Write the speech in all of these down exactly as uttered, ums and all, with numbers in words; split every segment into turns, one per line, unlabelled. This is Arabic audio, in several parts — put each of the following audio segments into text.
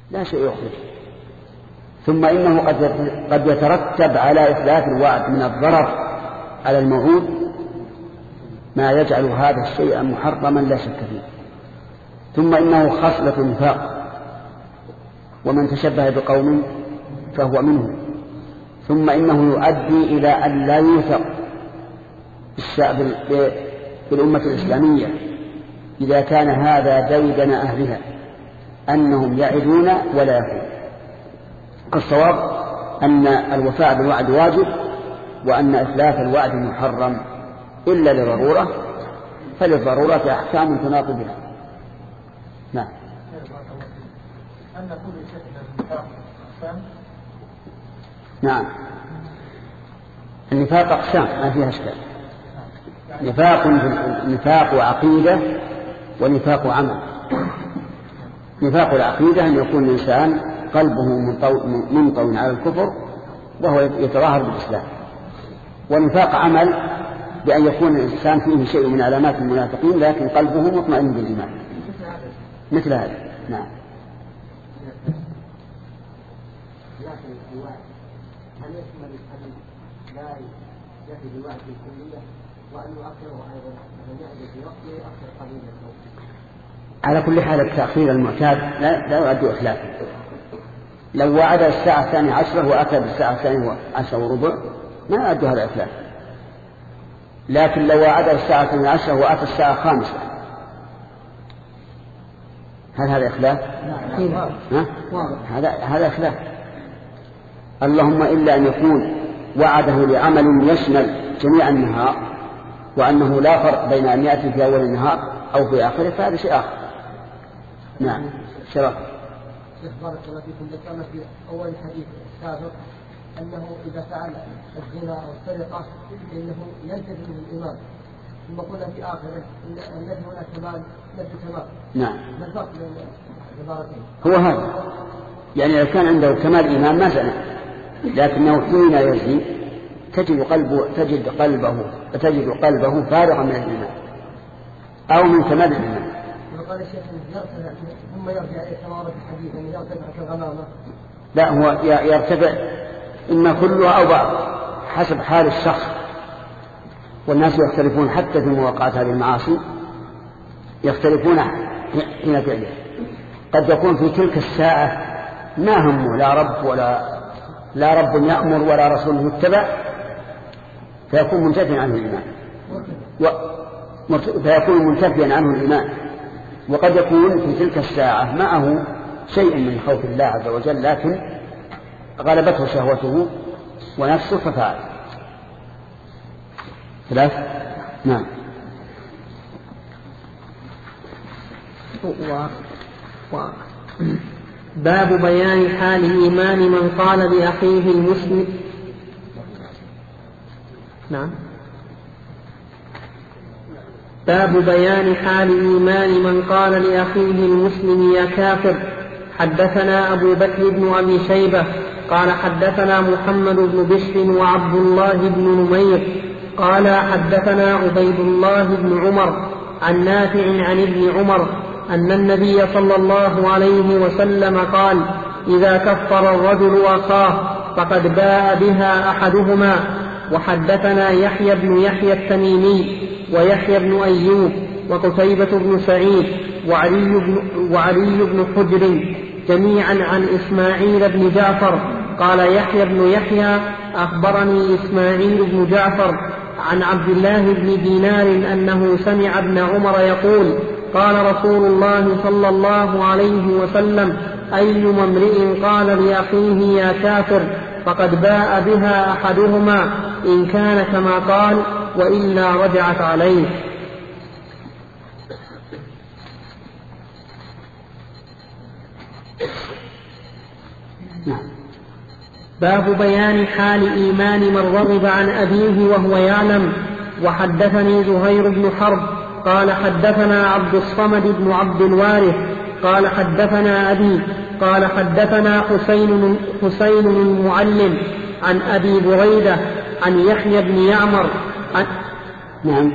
لا شيء يخرج. ثم إنه قد يترتب على إخلاف الوعد من الضرر على الموعود ما يجعل هذا الشيء محرما لا شك فيه. ثم إنه خصلة نفاق، ومن تشبه بقوم فهو منه. ثم إنه يؤدي إلى أن لا يوثق بالأمة الإسلامية إذا كان هذا ديدن أهلها أنهم يعدون ولا يفعلون. الصواب أن الوفاء بالوعد واجب، وأن إخلاف الوعد محرم إلا لضرورة، فللضرورة أحكام تناط بها. نعم. نعم، النفاق أقسام ما فيها أشكال. نفاق نفاق عقيدة ونفاق عمل. نفاق العقيدة أن يكون الإنسان قلبه منطوي على الكفر وهو يتظاهر بالإسلام. ونفاق عمل بأن يكون الإنسان فيه شيء من علامات المنافقين لكن قلبه مطمئن بالإيمان، مثل هذا. نعم. هل يشمل الحديث لا يأتي بالوعد الكلية وأن يؤخره أيضا أن يأتي في وقته أكثر قليلا؟ على كل حال التأخير المعتاد لا لا يؤدي إخلافه. لو وعد الساعة الثانية عشرة وأتى بالساعة الثانية عشرة وربع ما يؤدي هذا إخلاف. لكن لو وعد الساعة الثانية عشرة وأتى الساعة الخامسة هل هذا إخلاف؟ ها؟ هذا هذا إخلاف. اللهم إلا أن يكون وعده لعمل يشمل جميع النهار وأنه لا فرق بين أن يأتي في أول النهار أو في آخره فهذا شيء آخر. نعم. شرف.
بارك الله فيكم، ذكرنا في أول الحديث السابق أنه إذا فعل الزنا أو السرقة إنه ينتهي من الإيمان، ثم قلنا في آخره أن الذي هنا كمال نفس كمال.
نعم.
ما الفرق بين العبارتين؟
هو هذا، يعني لو كان عنده كمال إيمان ما زنى، لكنه حين يزني تجد قلبه تجد قلبه تجد قلبه فارغا من الإيمان أو من كمال الإيمان.
وقال الشيخ يرتفع ثم يرجع إلى ثمرة الحديث أن يرتفع كالغمامة.
لا، هو يرتفع إما كله أو بعض حسب حال الشخص، والناس يختلفون حتى في مواقعات هذه المعاصي، يختلفون حين فعله. قد يكون في تلك الساعة ما همه لا رب ولا لا رب يأمر ولا رسول يتبع، فيكون منتفيا عنه الإيمان و... فيكون منتفيا عنه الإيمان. وقد يكون في تلك الساعة معه شيء من خوف الله عز وجل لكن غلبته شهوته ونفسه ففعل. ثلاث. نعم.
و... و... باب بيان حال إيمان من قال لأخيه المسلم. نعم. باب بيان حال إيمان من قال لأخيه المسلم يا كافر. حدثنا أبو بكر بن أبي شيبة قال حدثنا محمد بن بشر وعبد الله بن نمير قال حدثنا عبيد الله بن عمر عن نافع عن ابن عمر أن النبي صلى الله عليه وسلم قال إذا كفر الرجل أخاه فقد باء بها أحدهما. وحدثنا يحيى بن يحيى التميمي ويحيى بن أيوب وقتيبة بن سعيد وعلي بن, وعلي بن حجر جميعا عن إسماعيل بن جعفر قال يحيى بن يحيى أخبرني إسماعيل بن جعفر عن عبد الله بن دينار أنه سمع ابن عمر يقول قال رسول الله صلى الله عليه وسلم أيما امرئ قال لأخيه يا كافر فقد باء بها أحدهما إن كان كما قال وإلا رجعت عليه. باب بيان حال إيمان من رغب عن أبيه وهو يعلم. وحدثني زهير بن حرب قال حدثنا عبد الصمد بن عبد الوارث قال حدثنا أبي قال حدثنا حسين حسين المعلم عن أبي بريدة عن يحيى بن يعمر عن
نعم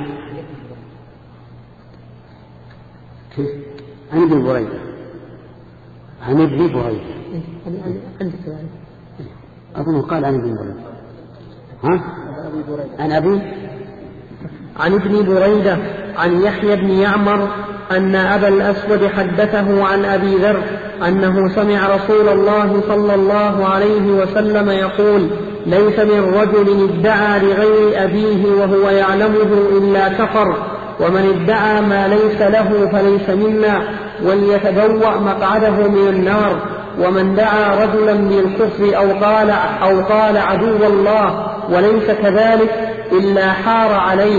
عن أبي بريدة عن ابن بريدة.
عندك يعني
أظن قال عن ابن بريدة. ها؟ عن أبي
عن ابن بريدة عن يحيى بن يعمر أن أبا الأسود حدثه عن أبي ذر أنه سمع رسول الله صلى الله عليه وسلم يقول: ليس من رجل ادعى لغير أبيه وهو يعلمه إلا كفر، ومن ادعى ما ليس له فليس منا، وليتبوأ مقعده من النار. ومن دعا رجلا للكفر أو قال, أو قال عدو الله وليس كذلك إلا حار عليه.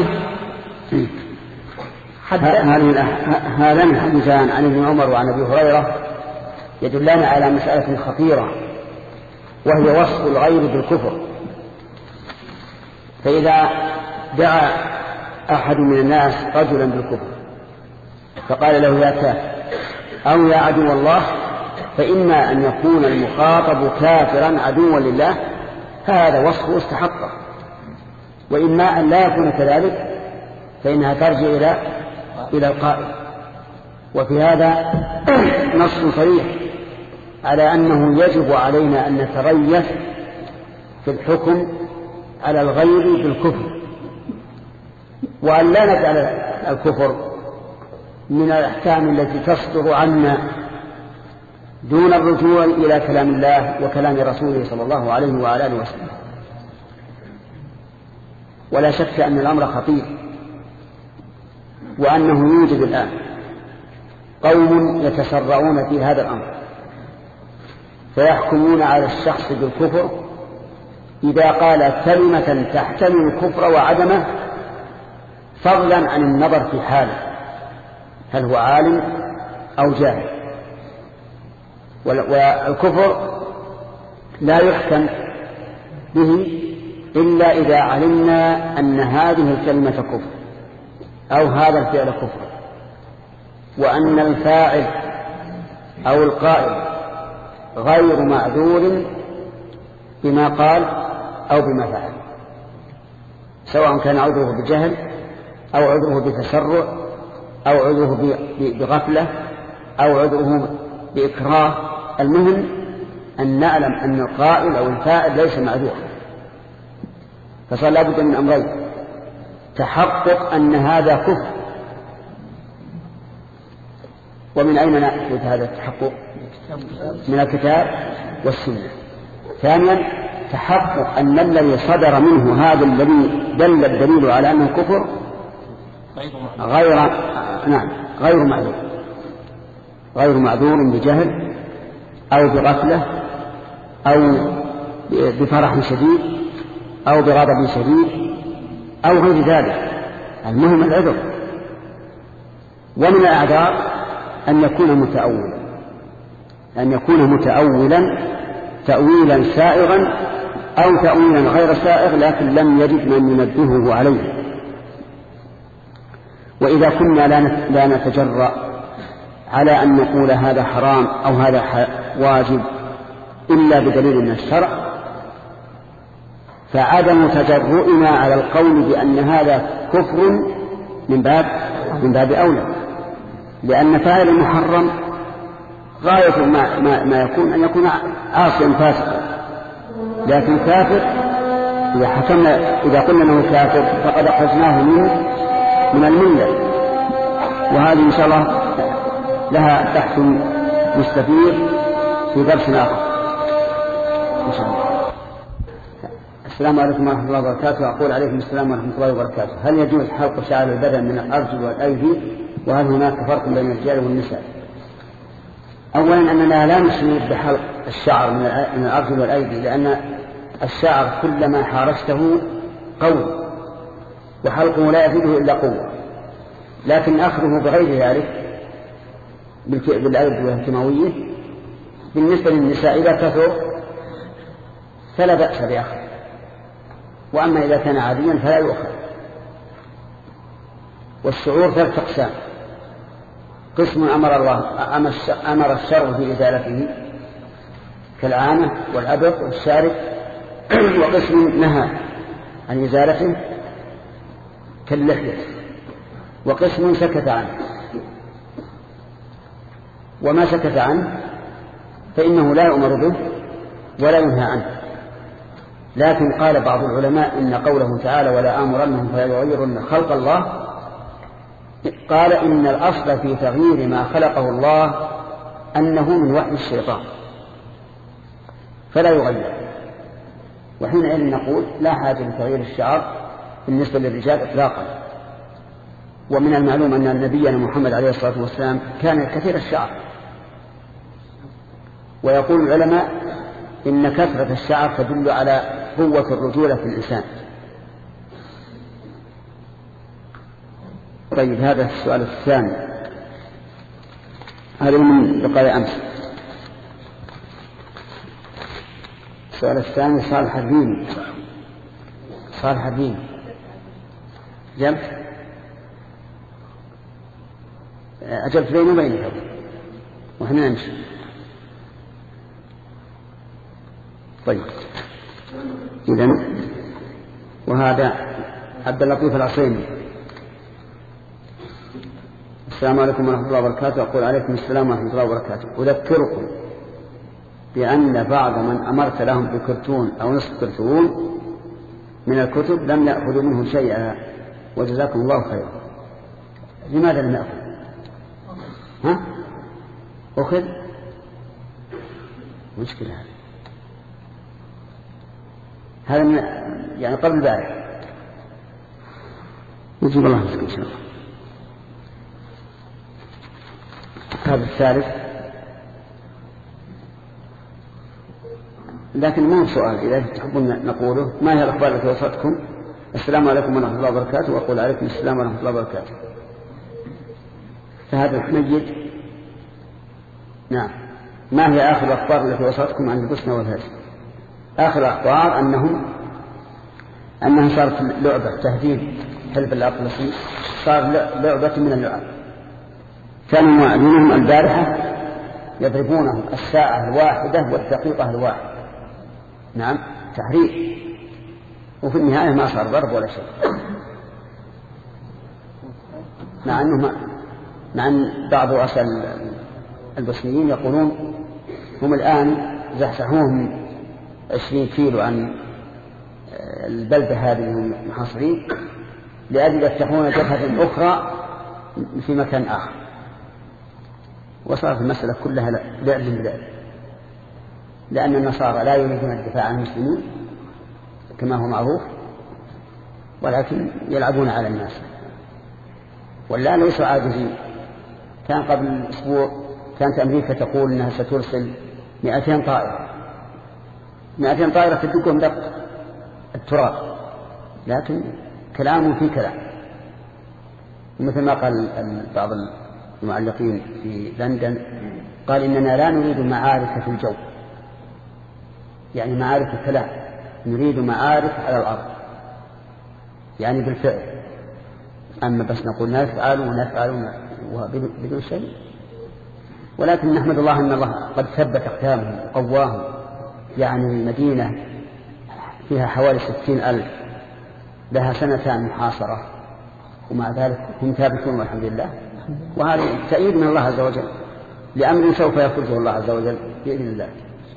هذان الحديثان عن ابن عمر وعن أبي هريرة يدلان على مسألة خطيرة، وهي وصف الغير بالكفر. فإذا دعا أحد من الناس رجلا بالكفر فقال له يا كافر أو يا عدو الله، فإما أن يكون المخاطب كافرا عدوا لله، هذا وصفه استحقه، وإما أن لا يكون كذلك، فإنها ترجع إلى إلى القائل. وفي هذا نص صريح على أنه يجب علينا أن نتريث في الحكم على الغير بالكفر، وأن لا نجعل الكفر من الأحكام التي تصدر عنا دون الرجوع إلى كلام الله وكلام رسوله صلى الله عليه وعلى آله وسلم. ولا شك أن الأمر خطير، وأنه يوجد الآن قوم يتسرعون في هذا الأمر، فيحكمون على الشخص بالكفر إذا قال كلمة تحتمل الكفر وعدمه، فضلا عن النظر في حاله هل هو عالم أو جاهل. والكفر لا يحكم به إلا إذا علمنا أن هذه الكلمة كفر أو هذا الفعل كفر، وأن الفاعل أو القائل غير معذور بما قال أو بما فعل، سواء كان عذره بجهل أو عذره بتسرع أو عذره بغفلة أو عذره بإكراه. المهم أن نعلم أن القائل أو الفاعل ليس معذورا. فصار لابد من أمرين: تحقق أن هذا كفر، ومن أين نأخذ هذا التحقق؟ من الكتاب والسنة. ثانيا تحقق أن الذي صدر منه هذا الذي دل الدليل على أنه كفر غير نعم غير معذور غير معذور بجهل أو بغفلة أو بفرح شديد أو بغضب شديد أو غير ذلك. المهم العذر. ومن الأعذار أن يكون متأولا أن يكون متأولا تأويلا سائغا أو تأويلا غير سائغ لكن لم يجد من ينبهه عليه. وإذا كنا لا نتجرأ على أن نقول هذا حرام أو هذا واجب إلا بدليل من الشرع، فعدم تجرؤنا على القول بأن هذا كفر من باب من باب أولى، لأن فاعل المحرم غاية ما, ما, ما يكون أن يكون عاصيا فاسقا، لكن كافر إذا حكمنا إذا قلنا أنه كافر فقد أخرجناه من من الملة. وهذه إن شاء الله لها بحث مستفيض في درس آخر إن شاء الله. السلام عليكم ورحمة الله وبركاته. أقول عليكم السلام ورحمة الله وبركاته. هل يجوز حلق شعر البدن من الأرجل والأيدي؟ وهل هناك فرق بين الرجال والنساء؟ أولا أننا لا نشير بحلق الشعر من الأرجل والأيدي، لأن الشعر كلما حارسته قوي، وحلقه لا يفيده إلا قوة، لكن أخذه بغير ذلك بالأيدي والكيماوية بالنسبة للنساء إذا كثر فلا بأس بأخذ، وأما إذا كان عاديا فلا يؤخذ. والشعور ثلاث أقسام: قسم أمر الله أمر الشرع في إزالته كالعانة والأبط والشارب، وقسم نهى عن إزالته كاللحية، وقسم سكت عنه. وما سكت عنه فإنه لا يؤمر به ولا ينهى عنه. لكن قال بعض العلماء إن قوله تعالى ولا آمرنهم فيغيرن خلق الله، قال إن الأصل في تغيير ما خلقه الله أنه من وحي الشيطان فلا يغير، وحينئذ نقول لا حاجة لتغيير الشعر بالنسبة للرجال إطلاقا. ومن المعلوم أن نبينا محمد عليه الصلاة والسلام كان كثير الشعر، ويقول العلماء إن كثرة الشعر تدل على قوة الرجولة في الإنسان. طيب هذا السؤال الثاني، هذا من لقاء أمس. السؤال الثاني صالح الدين، صالح الدين جمع أجبت بينه وبينك وإحنا نمشي. طيب إذن وهذا عبد اللطيف العصيمي. السلام عليكم ورحمة الله وبركاته. أقول عليكم السلام ورحمة الله وبركاته. أذكركم بأن بعض من أمرت لهم بكرتون أو نصف كرتون من الكتب لم يأخذوا منه شيئا وجزاكم الله خيرا. لماذا لم يأخذ؟ ها؟ أخذ؟ مشكلة هذا هذا من يعني قبل البارح. نجيب الله مسك إن شاء الله. هذا الثالث، لكن ما هو سؤال، إذا تحبون نقوله ما هي الأخبار التي وصلتكم؟ السلام عليكم ورحمة الله وبركاته. وأقول عليكم السلام ورحمة الله وبركاته. فهذا الحميد. نعم. ما هي آخر الأخبار التي وصلتكم عن البوسنة والهرسك؟ آخر الأخبار أنهم أنها صارت لعبة تهديد حلف الأطلسي، صار لعبة من اللعب. كانوا يعلنهم البارحة يضربونهم الساعة الواحدة والدقيقة الواحدة. نعم تحريك، وفي النهاية ما صار ضرب ولا شيء، مع أنه مع أن بعض رؤساء البوسنيين يقولون هم الآن زحزحوهم عشرين كيلو عن البلدة هذه هم محاصرين لأجل يفتحون جبهة أخرى في مكان آخر، وصارت المسألة كلها لعب لعب، لأن النصارى لا يريدون الدفاع عن المسلمين كما هو معروف، ولكن يلعبون على الناس. ولا ليسوا عاجزين. كان قبل أسبوع كانت أمريكا تقول أنها سترسل مئتين طائرة مئتين طائرة تدقهم دق التراب، لكن كلام في كلام. مثل ما قال بعض المعلقين في لندن، قال إننا لا نريد معارك في الجو، يعني معارك الكلام، نريد معارك على الأرض يعني بالفعل. أما بس نقول نفعل ونفعل بدون شيء. ولكن نحمد الله أن الله قد ثبت أقدامهم وقواهم. يعني المدينة فيها حوالي ستين ألف، لها سنتان محاصرة، ومع ذلك هم ثابتون والحمد لله. وهذا تأييد من الله عز وجل لأمر سوف يخرجه الله عز وجل بإذن الله.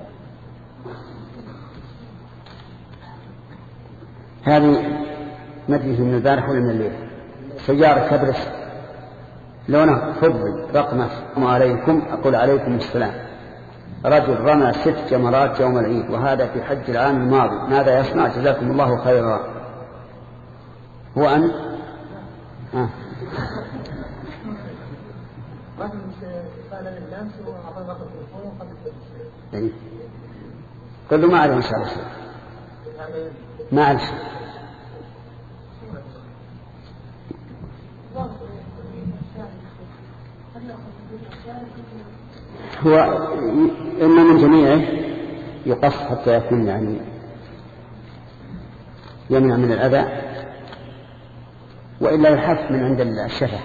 هذه مجلس من البارح ولا من الليل. سيارة كبرس لونه فضي رقمة عليكم. أقول عليكم السلام. رجل رمى ست جمرات يوم العيد وهذا في حج العام الماضي، ماذا يصنع؟ جزاكم الله خيرا. هو أن آه. يعني قل له ما عليه إن شاء الله شيء، ما عليه شيء. هو إما من جميعه يقص حتى يكون يعني يمنع من الأذى، وإلا يحف من عند الشفة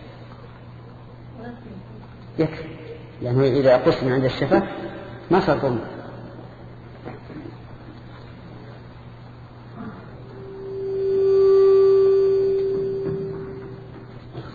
يكفي. يعني إذا قص من عند الشفة ما صار ظلم.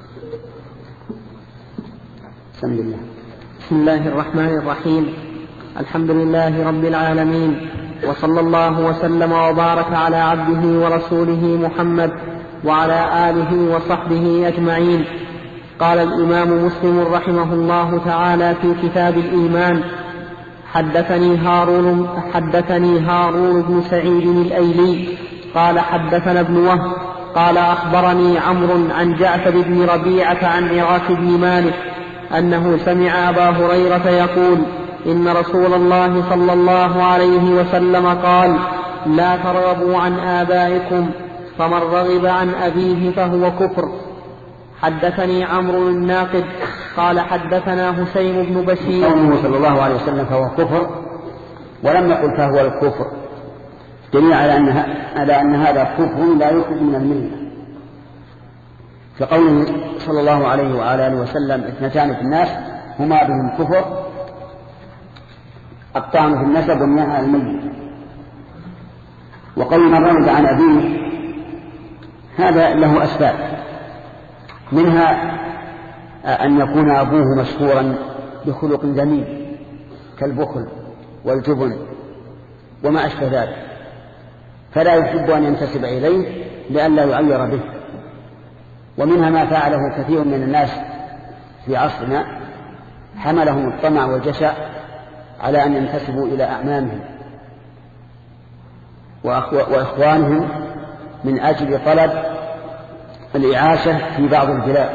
بسم الله الرحمن الرحيم. الحمد لله رب العالمين، وصلى الله وسلم وبارك على عبده ورسوله محمد وعلى آله وصحبه أجمعين. قال الإمام مسلم رحمه الله تعالى في كتاب الإيمان: حدثني هارون, حدثني هارون بن سعيد الأيلي قال حدثنا ابن وهب قال أخبرني عمرو عن جعفر بن ربيعة عن عراك بن مالك أنه سمع أبا هريرة يقول: إن رسول الله صلى الله عليه وسلم قال: لا ترغبوا عن آبائكم، فمن رغب عن أبيه فهو كفر. حدثني عمرو الناقد قال حدثنا هشيم بن بشير.
قوله صلى الله عليه وسلم فهو كفر، ولم يقل فهو الكفر، دليل على أن على أن هذا كفر لا يخرج من الملة. كقوله صلى الله عليه وعلى آله وسلم: اثنتان في الناس هما بهم كفر، الطعن في النسب والنهي عن الميت. وقول من رغب عن أبيه هذا له أسباب، منها أن يكون أبوه مشهورا بخلق ذميم كالبخل والجبن وما أشبه ذلك، فلا يحب أن ينتسب إليه لئلا يعير به. ومنها ما فعله كثير من الناس في عصرنا، حملهم الطمع والجشع على أن ينتسبوا إلى أعمامهم وإخوانهم من أجل طلب الإعاشة في بعض البلاد،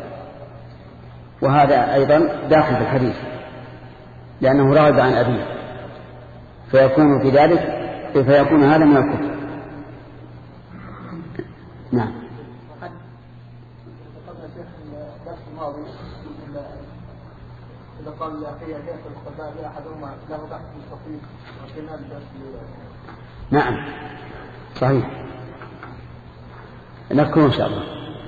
وهذا أيضا داخل في الحديث، لأنه رغب عن أبيه، فيكون في ذلك فيكون هذا من الكفر. نعم.
إذا قال لأخي كيف القبائل أحدهما له بحث مستقيم وكنا الدرس.
نعم صحيح، نذكره إن شاء الله.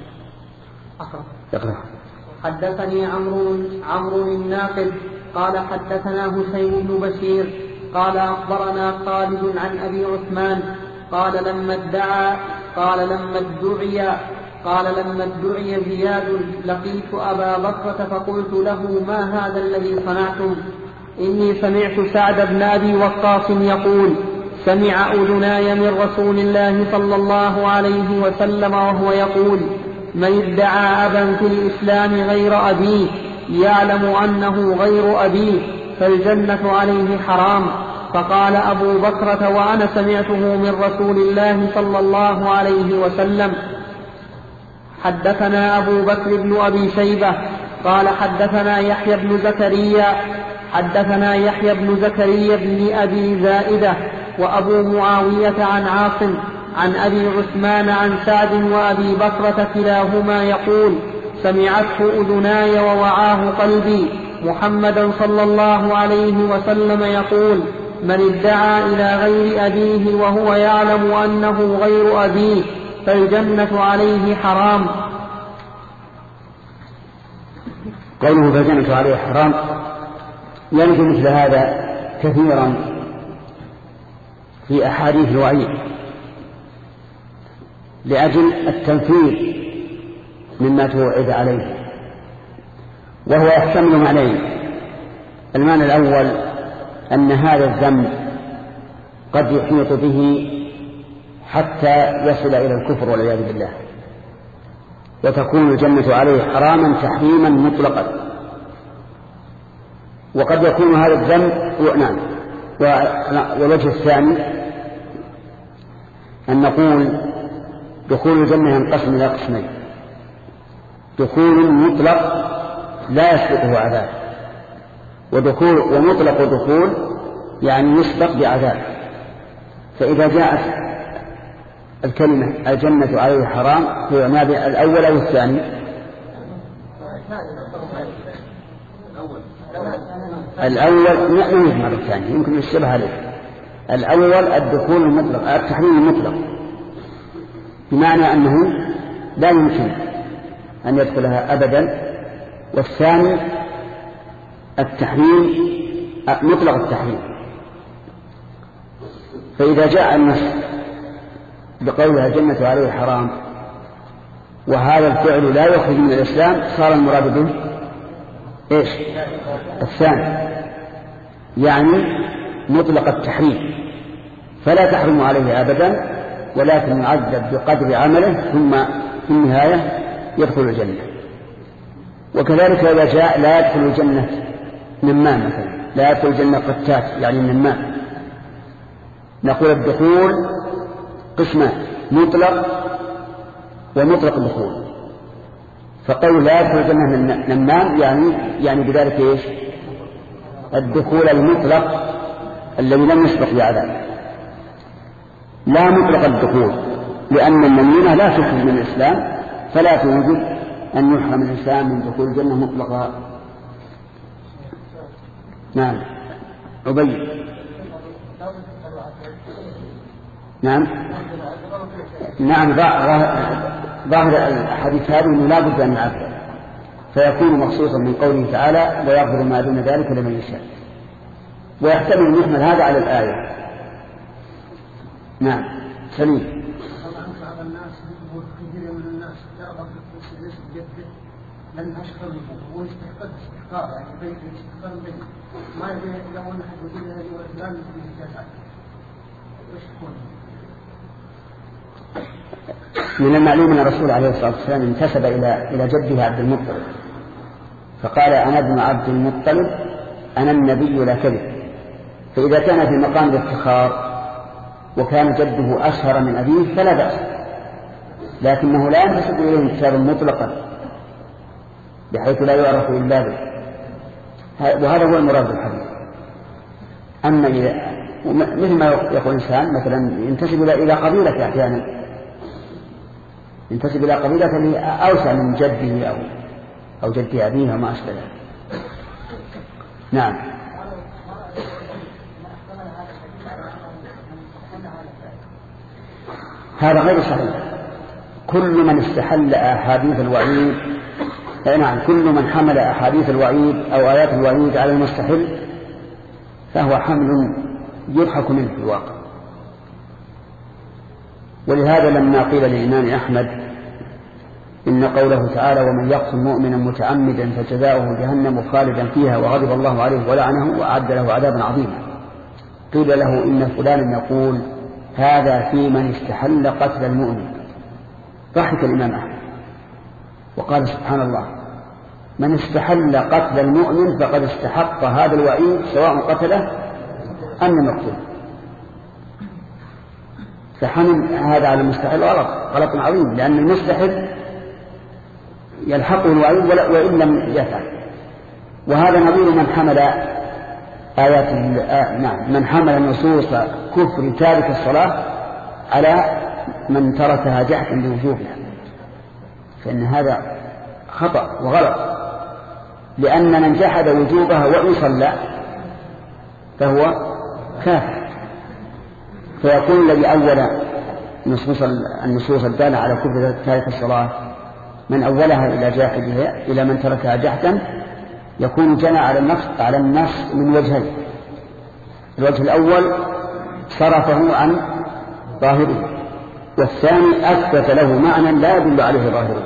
اقرأ.
حدثني عمرو عمرو الناقد قال حدثنا هشيم بن بشير قال أخبرنا خالد عن أبي عثمان قال لما ادعى قال لما ادعي قال لما ادعي زياد لقيت أبا بكرة فقلت له: ما هذا الذي صنعتم؟ إني سمعت سعد بن أبي وقاص يقول: سمع أذناي من رسول الله صلى الله عليه وسلم وهو يقول: من ادعى أبا في الإسلام غير أبيه يعلم أنه غير أبيه فالجنة عليه حرام. فقال أبو بكرة وأنا سمعته من رسول الله صلى الله عليه وسلم. حدثنا أبو بكر بن أبي شيبة قال حدثنا يحيى بن زكريا حدثنا يحيى بن زكريا بن أبي زائدة وأبو معاوية عن عاصم عن أبي عثمان عن سعد وأبي بكرة كلاهما يقول: سمعته أذناي ووعاه قلبي محمدا صلى الله عليه وسلم يقول: من ادعى إلى غير أبيه وهو يعلم أنه غير أبيه فالجنة عليه حرام.
قوله فالجنة عليه حرام يرد مثل هذا كثيرا في أحاديث الوعيد لأجل التنفير مما توعد عليه، وهو يحتمل معنيين: المعنى الأول أن هذا الذنب قد يحيط به حتى يصل إلى الكفر والعياذ بالله، وتكون الجنة عليه حراما تحريما مطلقا. وقد يكون هذا الذنب نعم. والوجه الثاني أن نقول دخول الجنة ينقسم إلى قسمين: دخول مطلق لا يسبقه عذاب، ودخول ومطلق دخول يعني يسبق بعذاب. فإذا جاءت الكلمة الجنة عليه حرام هي ما بين الأول أو الثاني؟ الأول لا يجمع بالثاني، يمكن الشبه عليه. الأول الدخول المطلق، التحريم المطلق، بمعنى أنه لا يمكن أن يدخلها أبدا. والثاني التحريم مطلق التحريم. فإذا جاء النص بقولها الجنة عليه حرام وهذا الفعل لا يخرج من الإسلام صار المراد به إيش؟ الثاني. يعني مطلق التحريم، فلا تحرم عليه أبدا، ولكن يعذب بقدر عمله ثم في النهاية يدخل الجنة. وكذلك إذا جاء لا يدخل الجنة نمام مثلا، لا يدخل الجنة قتات يعني النمام، نقول الدخول قسمان: مطلق ومطلق الدخول. فقول لا يدخل الجنة نمام يعني يعني بذلك ايش؟ الدخول المطلق الذي لم يسبق بعذاب، لا مطلق الدخول، لأن النميمة لا تخرج من الإسلام، فلا توجب أن يحرم الإنسان من دخول الجنة مطلقا. نعم عبيد. نعم نعم ظاهر الحديث هذا أنه لا بد أن نعبد، فيكون مخصوصا من قوله تعالى: ويغفر ما دون ذلك لمن يشاء، ويحتمل أن يحمل هذا على الآية. نعم سليم.
طبعا بعض الناس كثير من الناس يرغب في الاسم بيده لن اشكر هو يستحق استحقاق يعني بيت استحقاق بيت ما يبين لو ان احد وجد هذه والفلان في الجزاء ايش يكون؟
من المعلوم ان الرسول عليه الصلاه والسلام انتسب الى الى جده عبد المطلب، فقال: انا ابن عبد المطلب انا النبي لا كذب. فاذا كان في مقام الافتخار وكان جده أشهر من أبيه فلا بأس، لكنه لا ينتسب إليه انتسابا مطلقا بحيث لا يعرف إلا به، وهذا هو المراد بالحديث. أما إذا مثل ما يقول إنسان مثلا ينتسب إلى قبيلة، أحيانا ينتسب إلى قبيلة أوسع من جده أو أو جد أبيه وما أشبه ذلك. نعم. هذا غير صحيح. كل من استحل أحاديث الوعيد، نعم كل من حمل أحاديث الوعيد أو آيات الوعيد على المستحل فهو حمل يضحك منه في الواقع. ولهذا لما قيل للإمام أحمد إن قوله تعالى: ومن يقتل مؤمنا متعمدا فجزاؤه جهنم خالدا فيها وغضب الله عليه ولعنه وأعد له عذابا عظيما، قيل له إن فلانا يقول هذا في من استحل قتل المؤمن. ضحك الإمام أحمد وقال: سبحان الله، من استحل قتل المؤمن فقد استحق هذا الوعيد سواء قتله أم لم يقتله. فحمل هذا على المستحل غلط غلط عظيم، لأن المستحل يلحقه الوعيد وإن لم يفعل. وهذا نظير من حمل آيات نعم من حمل نصوص كفر تارك الصلاة على من تركها جحدا لوجوبها، فإن هذا خطأ وغلط، لأن من جحد وجوبها وإن صلى فهو كافر. فيكون الذي أول نصوص النصوص الدالة على كفر تارك الصلاة من أولها إلى جاحدها إلى من تركها جحدا يكون جنى على النص على النص من وجهين: الوجه الأول صرفه عن ظاهره، والثاني أثبت له معنى لا يدل عليه ظاهره.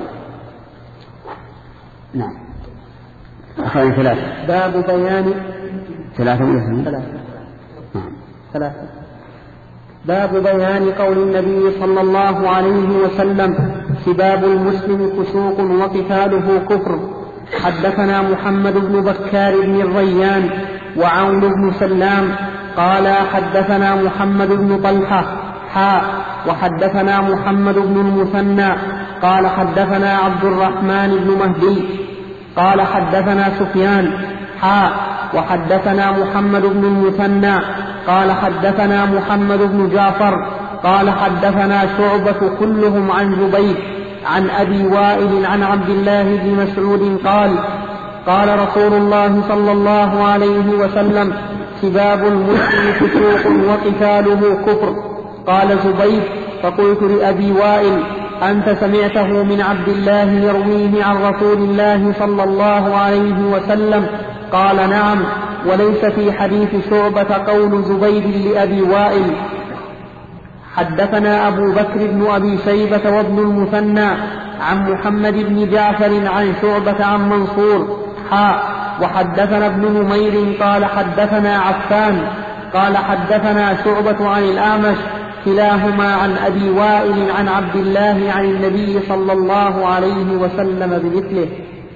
نعم. أخذنا ثلاثة.
باب بيان
ثلاثة ولا
ثلاثة؟ نعم ثلاثة. باب بيان قول النبي صلى الله عليه وسلم: سباب المسلم فسوق وقتاله كفر. حدثنا محمد بن بكار بن الريان وعون بن سلام قال حدثنا محمد بن طلحة حاء وحدثنا محمد بن المثنى قال حدثنا عبد الرحمن بن مهدي قال حدثنا سفيان حاء وحدثنا محمد بن المثنى قال حدثنا محمد بن جعفر قال حدثنا شعبة كلهم عن جبير عن أبي وائل عن عبد الله بن مسعود قال قال رسول الله صلى الله عليه وسلم: سباب المسلم فسوق وقتاله كفر. قال زبير: فقلت لأبي وائل: أنت سمعته من عبد الله يرويه عن رسول الله صلى الله عليه وسلم؟ قال: نعم، وليس في حديث شعبة قول زبير لأبي وائل. حدثنا أبو بكر بن أبي شيبة وابن المثنى عن محمد بن جعفر عن شعبة عن منصور حاء وحدثنا ابن نمير قال حدثنا عفان قال حدثنا شعبة عن الأعمش كلاهما عن أبي وائل عن عبد الله عن النبي صلى الله عليه وسلم بمثله.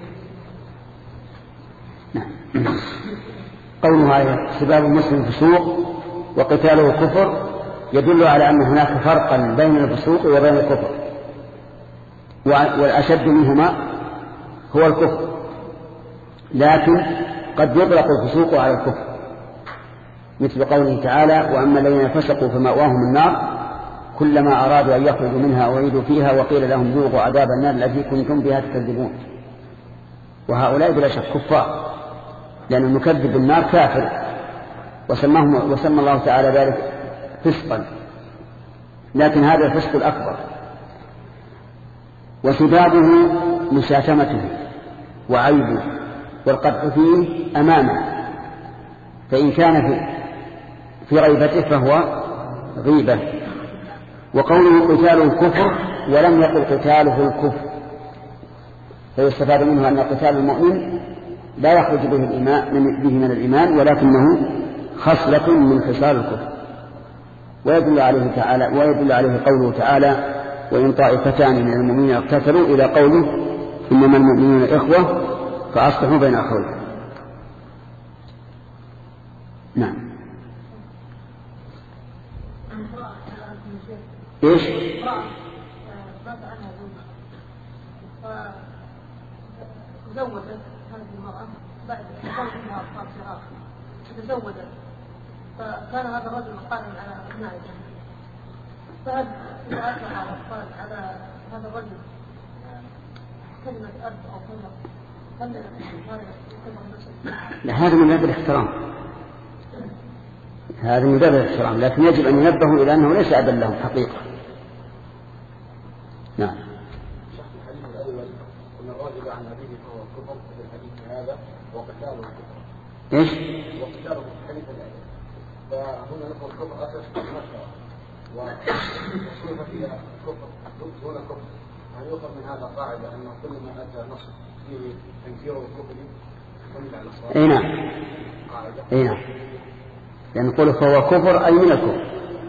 قولها سباب المسلم فسوق وقتاله كفر يدل على أن هناك فرقا بين الفسوق وبين الكفر، والأشد منهما هو الكفر، لكن قد يطلق الفسوق على الكفر، مثل قوله تعالى: وأما الذين فسقوا فمأواهم النار كلما أرادوا أن يخرجوا منها أعيدوا فيها وقيل لهم ذوقوا عذاب النار التي كنتم بها تكذبون. وهؤلاء بلا شك كفار، لأن المكذب بالنار كافر، وسماه وسمى الله تعالى ذلك فسقا، لكن هذا الفسق الأكبر. وسبابه مشاتمته وعيبه والقدح فيه أمامه، فإن كان في, في غيبته فهو غيبة. وقوله قتاله الكفر ولم يقل قتاله الكفر، فيستفاد منه أن قتال المؤمن لا يخرج به, الإيمان به من الإيمان، ولكنه خصلة من خصال الكفر. ويدل عليه تعالى ويدل عليه قوله تعالى: وإن طائفتان من المؤمنين اقتتلوا، إلى قوله: إنما المؤمنون إخوة فأصلحوا بين أخويكم. نعم. إيش؟
تزوجت هذه المرأة بعد زوجها أطفال صغار، تزوجت، فكان هذا الرجل قائما على أبنائها، فهل إذا أصبح الأطفال على هذا الرجل كلمة أب أو كلمة هل
لا، هذا من باب الاحترام، هذا من باب الاحترام، لكن يجب أن ينبهوا إلى أنه ليس أبا لهم حقيقة. نعم.
عن أبيه فهو كفر في الحديث هذا وقتاله الكفر.
إيش؟
وقتاله في الحديث الآية. فهنا نقول الكفر أساس المشروع وصوفة فيها كفر دون كفر. هل يؤخذ من هذا قاعدة أن كل ما أتى نص فيه تنكير الكفر يحمل على الصواب؟
أي نعم. قاعدة. أي نعم. لأن نقول فهو كفر أي من الكفر.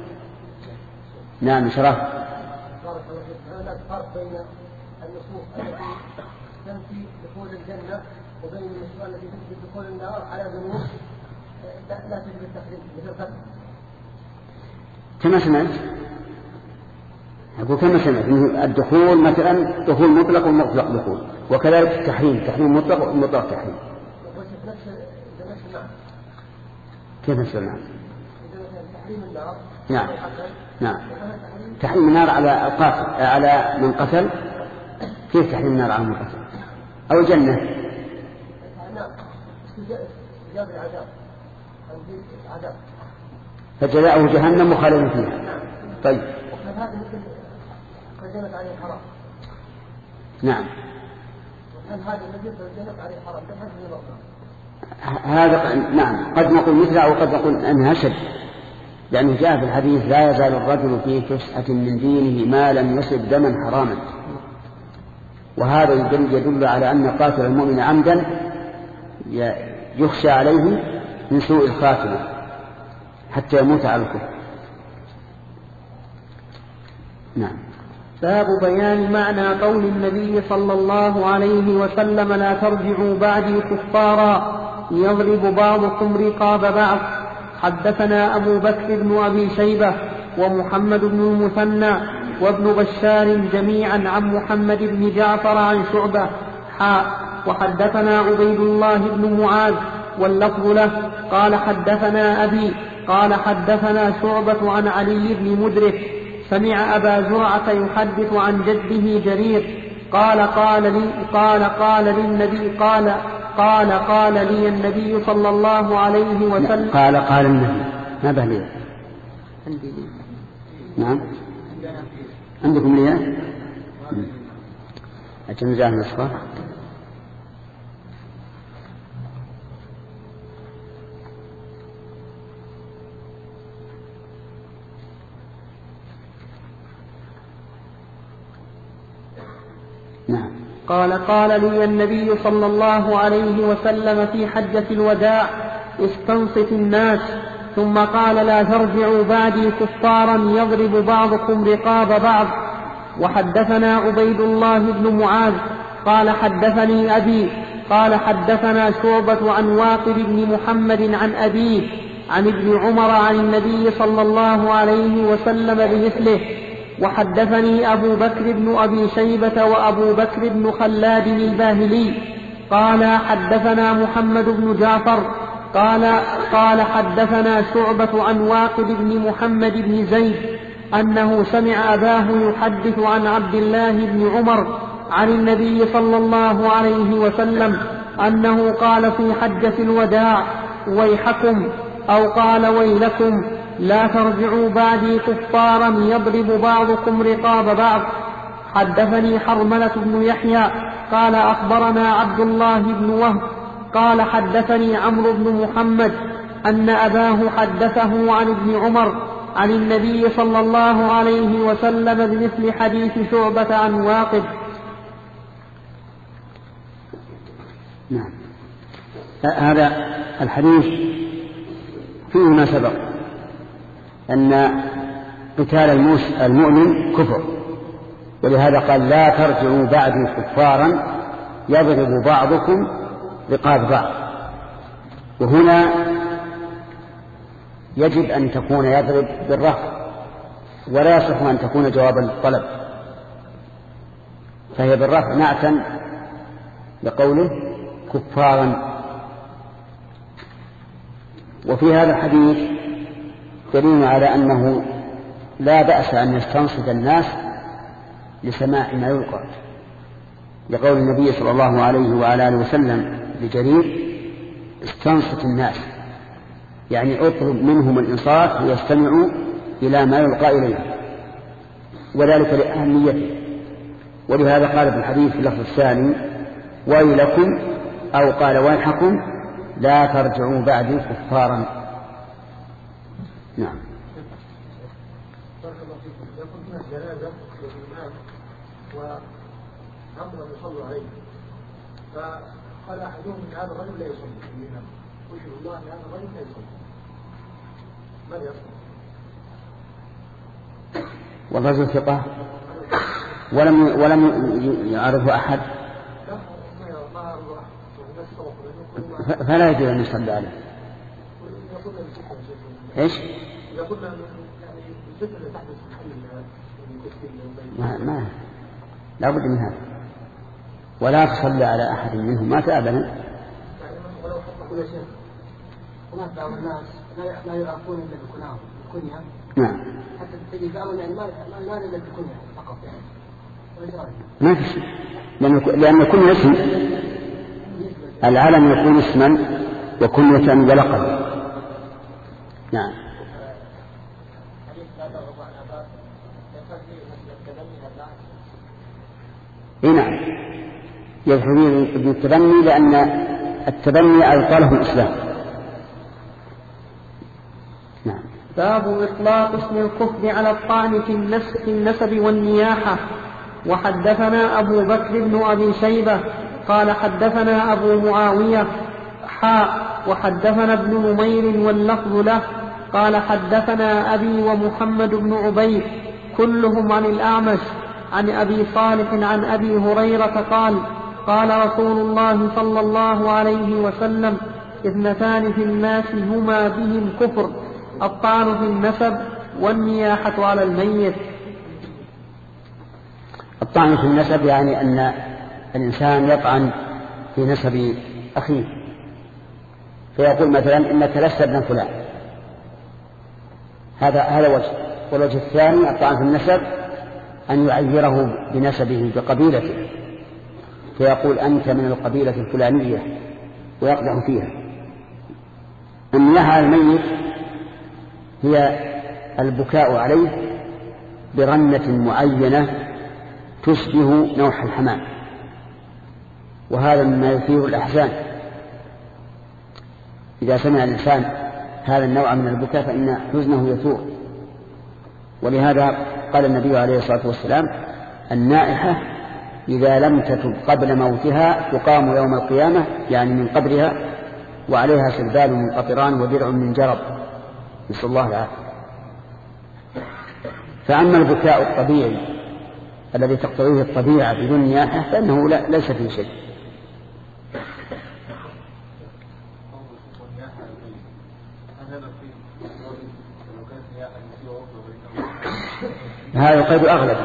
نعم شرف.
هناك فرق بين النصوص التي تنفي دخول الجنة وبين النصوص التي تنفي دخول النار على ذنوب لا تجب التحريم مثل القتل.
كما سمعت أقول كما سمعت الدخول مثلا دخول مطلق ومطلق دخول، وكذلك التحريم تحريم مطلق ومطلق تحريم. كيف نفس المعنى؟ نعم نعم. تحريم النار على القاتل على من قتل، كيف تحريم النار على من قتل؟ أو الجنة؟ فجزاؤه جهنم مخالد فيها. طيب. نعم. هذا نعم قد نقول مثله أو قد نقول أنها شد، لأنه جاء في الحديث: لا يزال الرجل في فسحة من دينه ما لم يصب دما حراما. وهذا يدل, يدل على أن قاتل المؤمن عمدا يخشى عليه من سوء الخاتمة حتى يموت على الكفر. نعم.
باب بيان معنى قول النبي صلى الله عليه وسلم: لا ترجعوا بعدي كفارا يضرب بعضكم رقاب بعض. حدثنا أبو بكر بن أبي شيبة ومحمد بن المثنى وابن بشار جميعا عن محمد بن جعفر عن شعبة حاء. وحدثنا عبيد الله بن معاذ واللفظ له قال حدثنا أبي قال حدثنا شعبة عن علي بن مدرك سمع أبا زرعة يحدث عن جده جرير قال قال لي قال قال للنبي قال قال قال لي النبي صلى الله عليه وسلم
قال قال النبي ما بهلي. نعم عندكم ليه أجل جاء النسخة. نعم
قال قال لي النبي صلى الله عليه وسلم في حجة الوداع استنصت الناس، ثم قال لا ترجعوا بعدي كفارا يضرب بعضكم رقاب بعض. وحدثنا عبيد الله بن معاذ قال حدثني أبي قال حدثنا شعبة عن واقد بن محمد عن أبيه عن ابن عمر عن النبي صلى الله عليه وسلم بمثله. وحدثني أبو بكر بن أبي شيبة وأبو بكر بن خلاد الباهلي قال حدثنا محمد بن جعفر قال قال حدثنا شعبة عن واقد بن محمد بن زيد أنه سمع أباه يحدث عن عبد الله بن عمر عن النبي صلى الله عليه وسلم أنه قال في حجة الوداع ويحكم أو قال ويلكم لا ترجعوا بعدي كفارا يضرب بعضكم رقاب بعض. حدثني حرملة بن يحيى قال أخبرنا عبد الله بن وهب قال حدثني عمرو بن محمد أن أباه حدثه عن ابن عمر عن النبي صلى الله عليه وسلم بمثل حديث شعبة عن واقد.
نعم. هذا الحديث فيه ما سبق أن قتال المؤمن كفر، ولهذا قال لا ترجعوا بعدي كفارا يضرب بعضكم رقاب بعض. وهنا يجب أن تكون يضرب بالرفع، ولا يصح أن تكون جواب الطلب، فهي بالرفع نعتا لقوله كفارا. وفي هذا الحديث دليل على أنه لا بأس أن يستنصت الناس لسماع ما يلقى، لقول النبي صلى الله عليه وعلى آله وسلم لجرير استنصت الناس، يعني اطلب منهم الإنصات ليستمعوا إلى ما يلقى إليه، وذلك لأهميته. ولهذا قال في الحديث في اللفظ الثاني ويلكم أو قال ويحكم لا ترجعوا بعدي كفارا. نعم.
بارك الله فيكم. يقول هنا جنازة للإمام وأمر يصلوا عليه، فقال أحدهم إن هذا الرجل لا يصلي الإمام، أشهد الله أن هذا الرجل لا يصلي، من يصلي؟
والرجل ثقة ولم ولم يعرفه أحد، فلا يجوز أن يصلي عليه. إيش؟ ما ما لا بد من هذا، ولا تصلي على أحد منهم مات أبدا.
هناك بعض الناس لا يعرفون إلا بكناهم الكنية.
نعم.
حتى تجي بعضهم يعني ما ما إلا بكنية فقط يعني.
ما في شيء، لأن كل اسم العالم يكون اسما وكنية ولقب. نعم. اي نعم، يدخل ابن التبني لأن التبني أبطله الإسلام. نعم.
باب إطلاق اسم الكفر على الطعن في النسب والنياحة. وحدثنا أبو بكر بن أبي شيبة قال حدثنا أبو معاوية حاء وحدثنا ابن نمير واللفظ له قال حدثنا أبي ومحمد بن عبيد كلهم عن الأعمش عن أبي صالح عن أبي هريرة قال قال رسول الله صلى الله عليه وسلم اثنتان في الناس هما بهم كفر الطعن في النسب والنياحة على الميت.
الطعن في النسب يعني أن الإنسان يطعن في نسب أخيه، فيقول مثلا إنك لست ابن فلان، هذا هذا وجه. والوجه الثاني الطعن في النسب أن يعيره بنسبه بقبيلته، فيقول أنت من القبيلة الفلانية ويقدح فيها. النياحة على الميت هي البكاء عليه برنة معينة تشبه نوح الحمام، وهذا مما يثير الأحزان. إذا سمع الإنسان هذا النوع من البكاء فإن حزنه يثور. ولهذا قال النبي عليه الصلاة والسلام النائحة إذا لم تتب قبل موتها تقام يوم القيامة يعني من قبرها وعليها سربال من قطران ودرع من جرب، نسأل الله العافية. فأما البكاء الطبيعي الذي تقتضيه الطبيعة بدون نياحة فإنه ليس فيه شيء. هذا القيد أغلب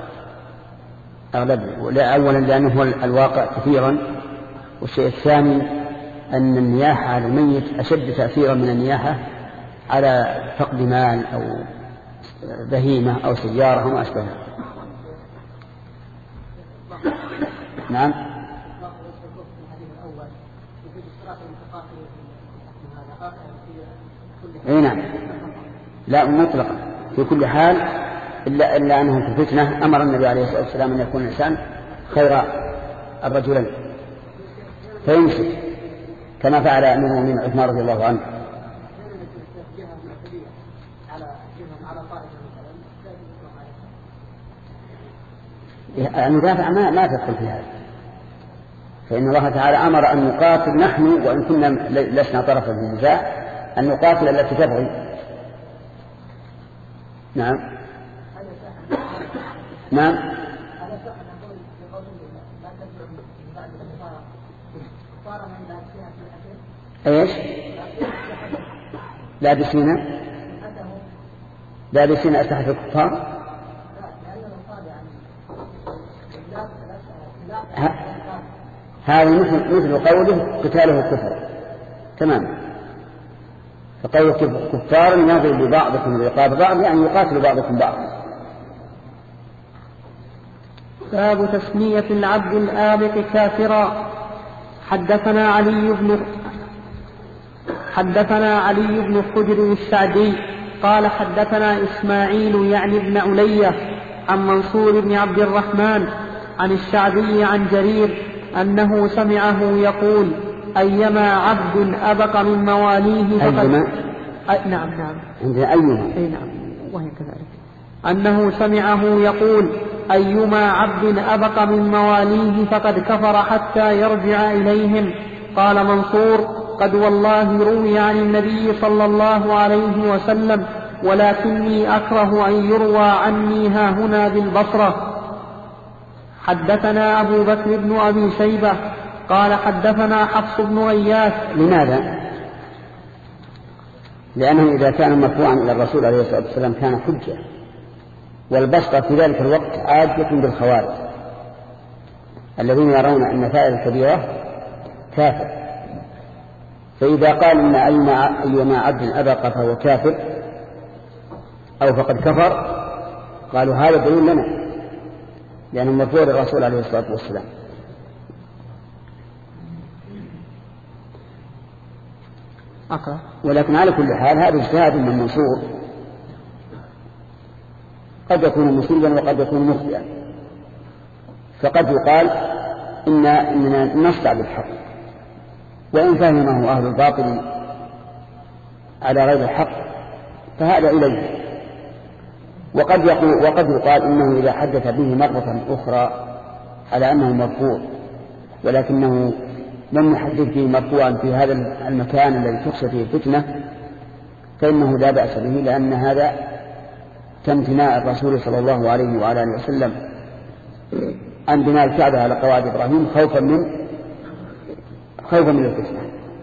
أغلب أولا لأنه هو الواقع كثيرا، والشيء الثاني أن النياحة على الميت أشد تأثيرا من النياحة على فقد مال أو بهيمة أو سيارة وما أشبهها. نعم. أي نعم، لا مطلقا في كل حال، إلا, إلا أنه في الفتنة أمر النبي عليه الصلاة والسلام أن يكون الإنسان خير الرجلين فيمسك كما فعل أمير المؤمنين عثمان رضي الله عنه. المدافع ما, ما تدخل في هذا، فإن الله تعالى أمر أن نقاتل نحن وإن كنا لسنا طرفا في النزاع، أن نقاتل التي تبغي. نعم نعم. ايش؟ لابسين لابسين أسلحة الكفار. هذا مثل مثل قوله قتاله كفر تمام. فقوله كفار يضرب ببعضكم رقاب بعض يعني يقاتل بعضكم بعض.
باب تسمية العبد الآبق كافرا. حدثنا علي بن حدثنا علي بن حجر السعدي قال حدثنا إسماعيل يعني بن علية عن منصور بن عبد الرحمن عن الشعبي عن جرير أنه سمعه يقول أيما عبد أبق من مواليه فقد
أيما
أ... نعم نعم
عندنا أيما
أي نعم وهي كذلك. أنه سمعه يقول أيما عبد أبق من مواليه فقد كفر حتى يرجع إليهم. قال منصور قد والله روي عن النبي صلى الله عليه وسلم ولكني أكره أن يروى عني ها هنا بالبصرة. حدثنا أبو بكر بن أبي شيبة قال حدثنا حفص بن غياث.
لماذا؟ لأنه إذا كان مرفوعا إلى الرسول عليه الصلاة والسلام كان حجة، والبسطة في ذلك الوقت عادة بالخوارج الذين يرون أن فاعل الكبيرة كافر، فإذا قال إن أيما عبد أبق فهو كافر أو فقد كفر قالوا هذا دليل لنا لأنه مرفوع للرسول عليه الصلاة والسلام.
أقرأ.
ولكن على كل حال هذا اجتهاد من منصور، قد يكون مصيبا وقد يكون مخطئا، فقد يقال إن إننا نصدع بالحق وإن فهمه أهل الباطل على غير الحق فهذا إليه، وقد يقول وقد يقال إنه إذا حدث به مرة أخرى على أنه مرفوع ولكنه لم يحدث به مرفوعا في هذا المكان الذي تخشى فيه الفتنة فإنه لا بأس به، لأن هذا كامتناع الرسول صلى الله عليه وعلى آله وسلم عن بناء الكعبة على قواعد إبراهيم خوفا من خوفا من الفتنة.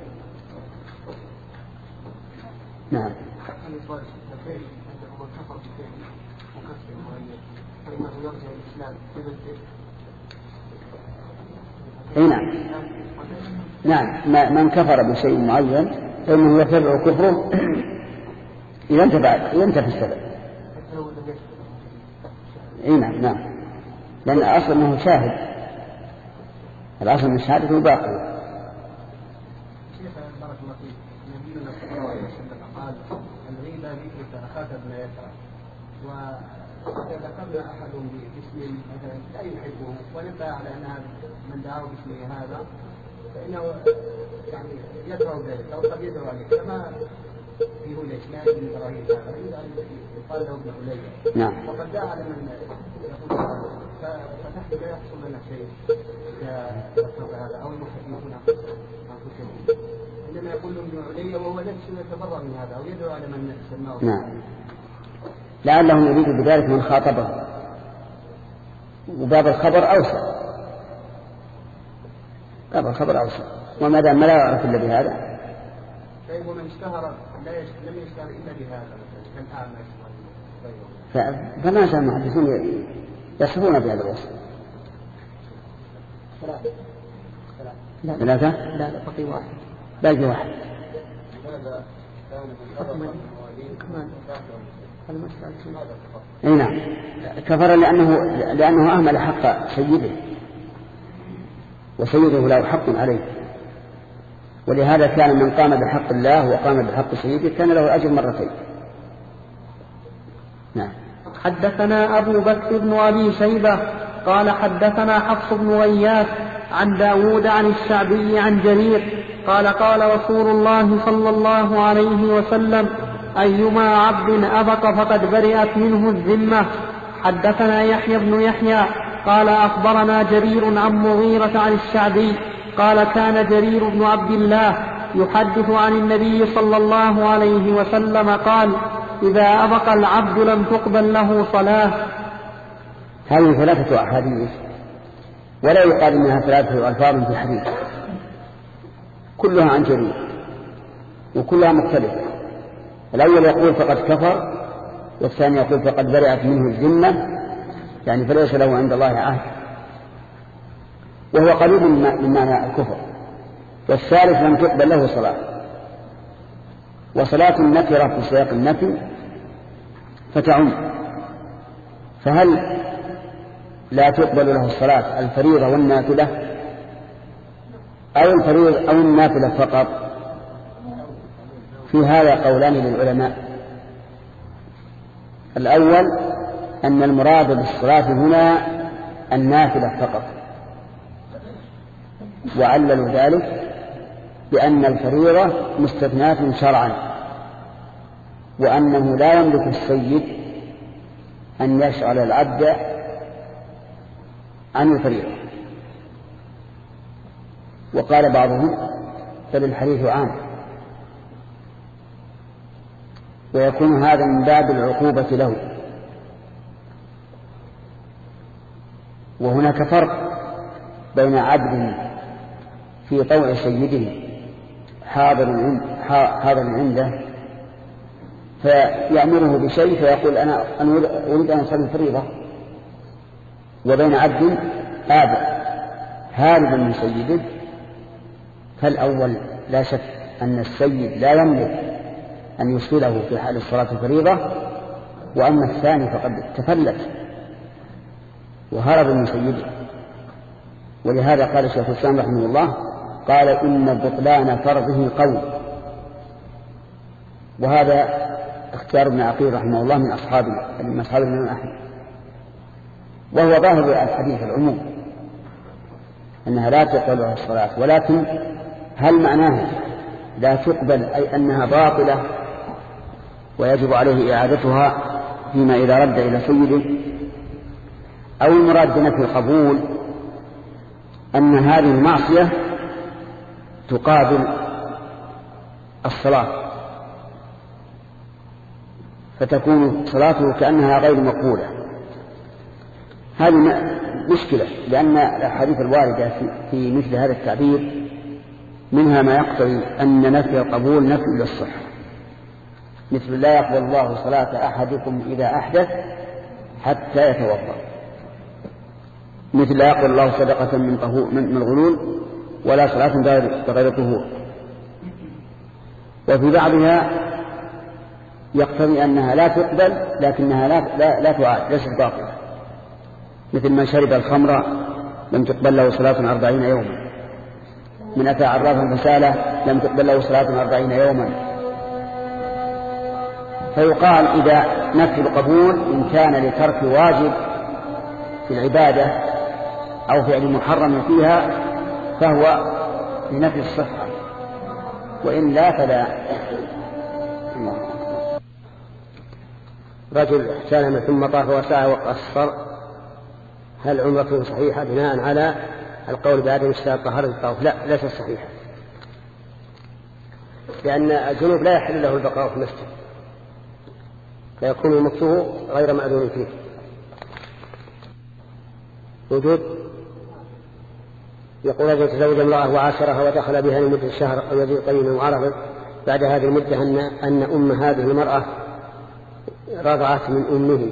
نعم. اي نعم نعم من كفر بشيء معين فإنه يتبع كفره إذا انتفى ينتفي السبب. اي نعم نعم لأن الأصل أنه شاهد، الأصل من شهادته باقي.
وإذا ذكرنا أحد باسم مثلا لا يحبه ونبى على أن من دعاه باسمه هذا فإنه يعني يكره ذلك أو قد يدعو عليه كما في هنا إسماعيل بن إبراهيم هذا يقال له ابن علي.
نعم.
وقد دعا على من يقول فتحت لا يحصل لنا شيء هذا أو المحدثون أنفسهم، إنما يقول لهم علي وهو نفسه يتبرأ من هذا أو يدعو على من سماه.
نعم، لعلهم يريد بذلك من خاطبه، وباب الخبر أوسع، باب الخبر أوسع، وما دام لا يعرف إلا بهذا.
طيب ومن اشتهر لا لم يشتهر إلا بهذا كالأعمش
فما زال المحدثون يصفون بهذا الوصف.
ثلاثة
ثلاثة؟
لا لا بقي واحد.
باقي واحد. اي نعم، كفر لأنه لأنه أهمل حق سيده، وسيده له حق عليه، ولهذا كان من قام بحق الله وقام بحق سيده كان له أجر مرتين. نعم.
حدثنا أبو بكر بن أبي شيبة قال حدثنا حفص بن غياث عن داود عن الشعبي عن جرير قال قال رسول الله صلى الله عليه وسلم أيما عبد أبق فقد برئت منه الذمة. حدثنا يحيى بن يحيى قال أخبرنا جرير عن مغيرة عن الشعبي قال كان جرير بن عبد الله يحدث عن النبي صلى الله عليه وسلم قال إذا أبق العبد لم تقبل له صلاة.
هذه ثلاثة أحاديث، ولا يقال إنها ثلاثة ألفاظ في حديث، كلها عن جرير وكلها مختلفة. الأول يقول فقد كفر، والثاني يقول فقد برئت منه الذمة، يعني فليس له عند الله عهد، وهو قريب من معنى الكفر. والثالث لم تقبل له صلاة، وصلاة النكرة في سياق النفي فتعم، فهل لا تقبل له الصلاة الفريضة والنافلة أو الفريضة أو النافلة فقط؟ في هذا قولان للعلماء. الأول أن المراد بالصلاة هنا النافلة فقط، وعللوا ذلك بأن الفريضة مستثناة شرعا، وأنه لا يملك السيد أن يشغل العبد عن الفريضة. وقال بعضهم بل الحديث عام، ويكون هذا من باب العقوبة له. وهناك فرق بين عبد في طوع سيده حاضر حاضر عنده فيأمره بشيء فيقول أنا أريد أن أصلي الفريضة، وبين عبد آبى هارب من سيده. فالأول لا شك أن السيد لا يملك أن يشغله في حال الصلاة الفريضة، وأما الثاني فقد تفلت وهرب من سيده. ولهذا قال الشيخ الإسلام رحمه الله قال إن بطلان فرضه قول، وهذا اختيار ابن عقيل رحمه الله من أصحابه من أصحاب الإمام أحمد، وهو ظاهر الحديث العموم أنها لا تقبل الصلاة. ولكن هل معناه لا تقبل أي أنها باطلة ويجب عليه إعادتها فيما إذا رد إلى سيده، أو المراد بنفي القبول أن هذه المعصية تقابل الصلاة فتكون صلاته كأنها غير مقبولة؟ هذه مشكلة، لأن الأحاديث الواردة في مثل هذا التعبير منها ما يقتضي أن نفي القبول نفي للصحة، مثل لا يقبل الله صلاة أحدكم إذا أحدث حتى يتوضأ، مثل لا يقبل الله صدقة من طهور من الغلول ولا صلاة بغير طهور. وفي بعضها يقتضي أنها لا تقبل لكنها لا, لا, لا تعاد ليست باطلة، مثل من شرب الخمر لم تقبل له صلاة أربعين يوما، من أتى عرافا فساله لم تقبل له صلاة أربعين يوما. فيقال إذا نفي القبول إن كان لترك واجب في العبادة أو فعل محرم فيها فهو لنفي الصحة، وإن لا فلا. رجل احتلم ثم طاف وسعى وقصر، هل عمرته صحيحة بناء على القول بعدم اشتراط طهارة الطواف؟ لا، ليست صحيحة، لأن الجنوب لا يحل له البقاء في المسجد، فيكون مكثه غير مأذون فيه. وجود يقول رجل تزوج امرأة وعاشرها ودخل بها لمدة شهر أو يزيد قليلا وعرف بعد هذه المدة أن, أن أم هذه المرأة رضعت من أمه،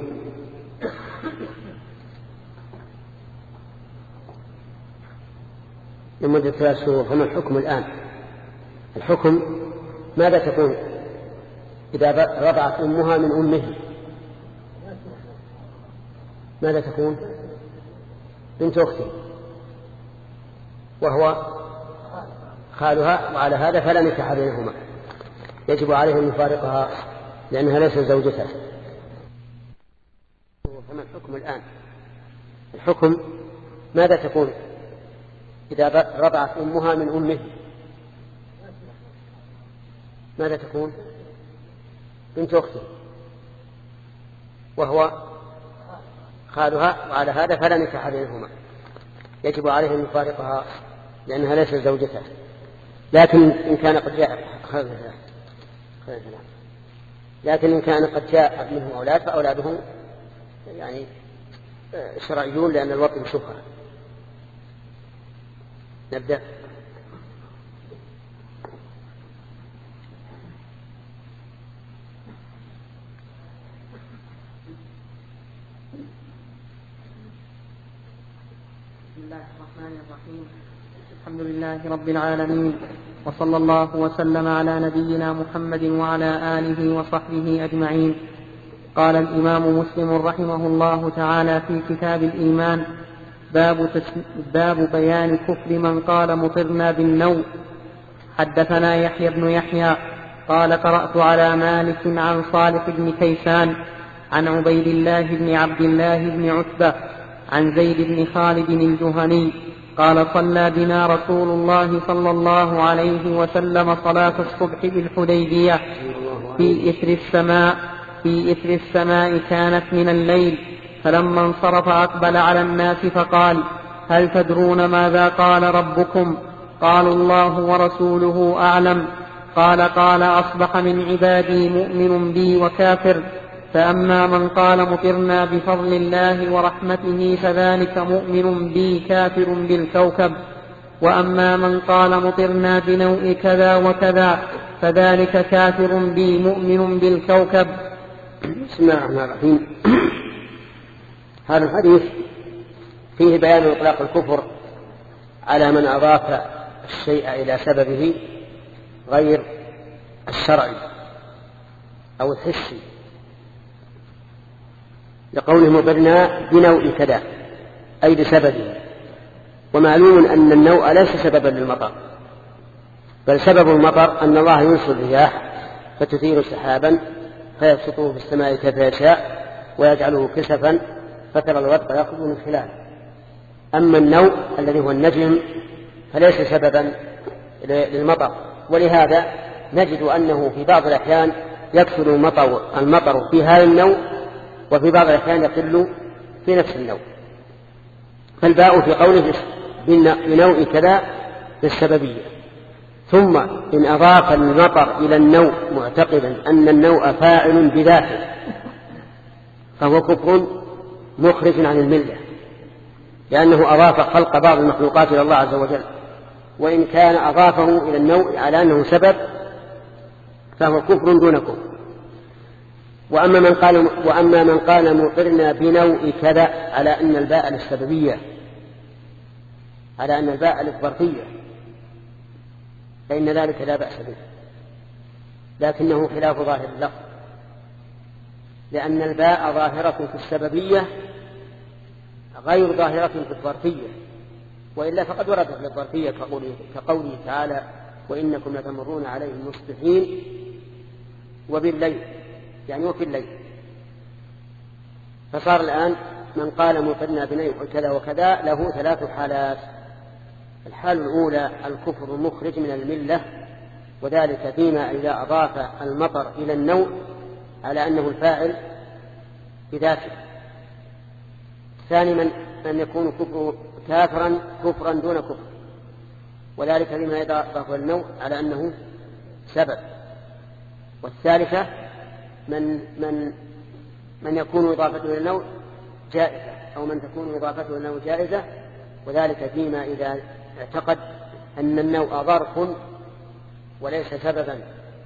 لمدة ثلاث شهور، فما الحكم الآن؟ الحكم ماذا تكون إذا رضعت أمها من أمه؟ ماذا تكون؟ بنت أخته وهو خالها، وعلى هذا فلا نكاح بينهما، يجب عليه أن يفارقها لأنها ليست زوجته. فما الحكم الآن؟ الحكم ماذا تكون إذا رضعت أمها من أمه؟ ماذا تكون؟ بنت أخته وهو خالها، وعلى هذا فلا نكاح بينهما، يجب عليه أن يفارقها لأنها ليست زوجته. لكن إن كان قد جاء لكن إن كان قد جاء منهم أولاد فأولادهم يعني شرعيون، لأن الوطن شبهة. نبدأ.
بسم الله الرحمن الرحيم. الحمد لله رب العالمين، وصلى الله وسلم على نبينا محمد وعلى آله وصحبه أجمعين. قال الإمام مسلم رحمه الله تعالى في كتاب الإيمان: باب, باب بيان كفر من قال مطرنا بالنوء. حدثنا يحيى بن يحيى قال قرأت على مالك عن صالح بن كيسان عن عبيد الله بن عبد الله بن عتبة عن زيد بن خالد الجهني قال: صلى بنا رسول الله صلى الله عليه وسلم صلاة الصبح بالحديبية في إثر السماء في إثر السماء كانت من الليل، فلما انصرف أقبل على الناس فقال: هل تدرون ماذا قال ربكم؟ قالوا: الله ورسوله أعلم. قال: قال: أصبح من عبادي مؤمن بي وكافر، فأما من قال مطرنا بفضل الله ورحمته فذلك مؤمن بي كافر بالكوكب، وأما من قال مطرنا بنوء كذا وكذا فذلك كافر بي مؤمن بالكوكب.
بسم الله الرحمن الرحيم. هذا الحديث فيه بيان إطلاق الكفر على من أضاف الشيء إلى سببه غير الشرعي أو الحسي، لقوله مطرنا بنوء كذا أي بسببه. ومعلوم أن النوء ليس سببا للمطر، بل سبب المطر أن الله يرسل الرياح فتثير سحابا فيبسطه في السماء كيف يشاء ويجعله كسفا فترى الودق يخرج من خلاله. أما النوء الذي هو النجم فليس سببا للمطر، ولهذا نجد أنه في بعض الأحيان يكثر المطر, المطر في هذا النوء، وفي بعض الأحيان يقل في نفس النوء. فالباء في قوله بنوء كذا بالسببية. ثم إن أضاف المطر إلى النوء معتقدا أن النوء فاعل بذاته فهو كفر مخرج عن الملة، لأنه أضاف خلق بعض المخلوقات إلى الله عز وجل. وإن كان أضافه إلى النوء على أنه سبب فهو كفر دون كفر. وأما من قال, وأما من قال مطرنا بنوء كذا على أن الباء للسببية، على أن الباء للظرفية، فإن ذلك لا بأس به، لكنه خلاف ظاهر اللفظ، لأن الباء ظاهرة في السببية غير ظاهرة في الظرفية، وإلا فقد وردت للظرفية كقوله تعالى: وإنكم لتمرون عليهم مصبحين وبالليل، يعني وفي الليل. فصار الآن من قال مطرنا بنوء كذا وكذا له ثلاث حالات. الحال الأولى الكفر المخرج من الملة، وذلك فيما إذا أضاف المطر إلى النوء على أنه الفاعل بذاته. ثاني من أن يكون كفر كافرا كفرا دون كفر، وذلك لما يضاف النوع على أنه سبب. والثالثة من من من يكون إضافته إلى النوع جائزة، أو من تكون إضافته إلى النوع جائزة، وذلك فيما إذا اعتقد أن النوع ظرف وليس سببا.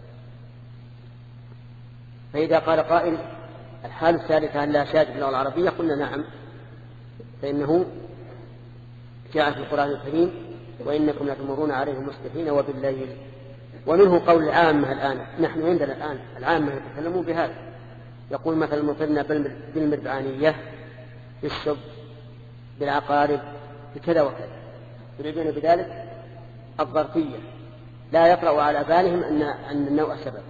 فإذا قال قائل الحال الثالثة أن لا شاذ في اللغة العربية، قلنا نعم، فإنه جاء في القرآن الكريم وإنكم لتمرون عليهم مصبحين وبالليل. ومنه قول العامة الآن، نحن عندنا الآن العامة يتكلمون بهذا، يقول مثلا مطرنا بالمربعانية بالسب بالعقارب بكذا وكذا، يريدون بذلك الظرفية، لا يقرأ على بالهم أن أن النوع سبب.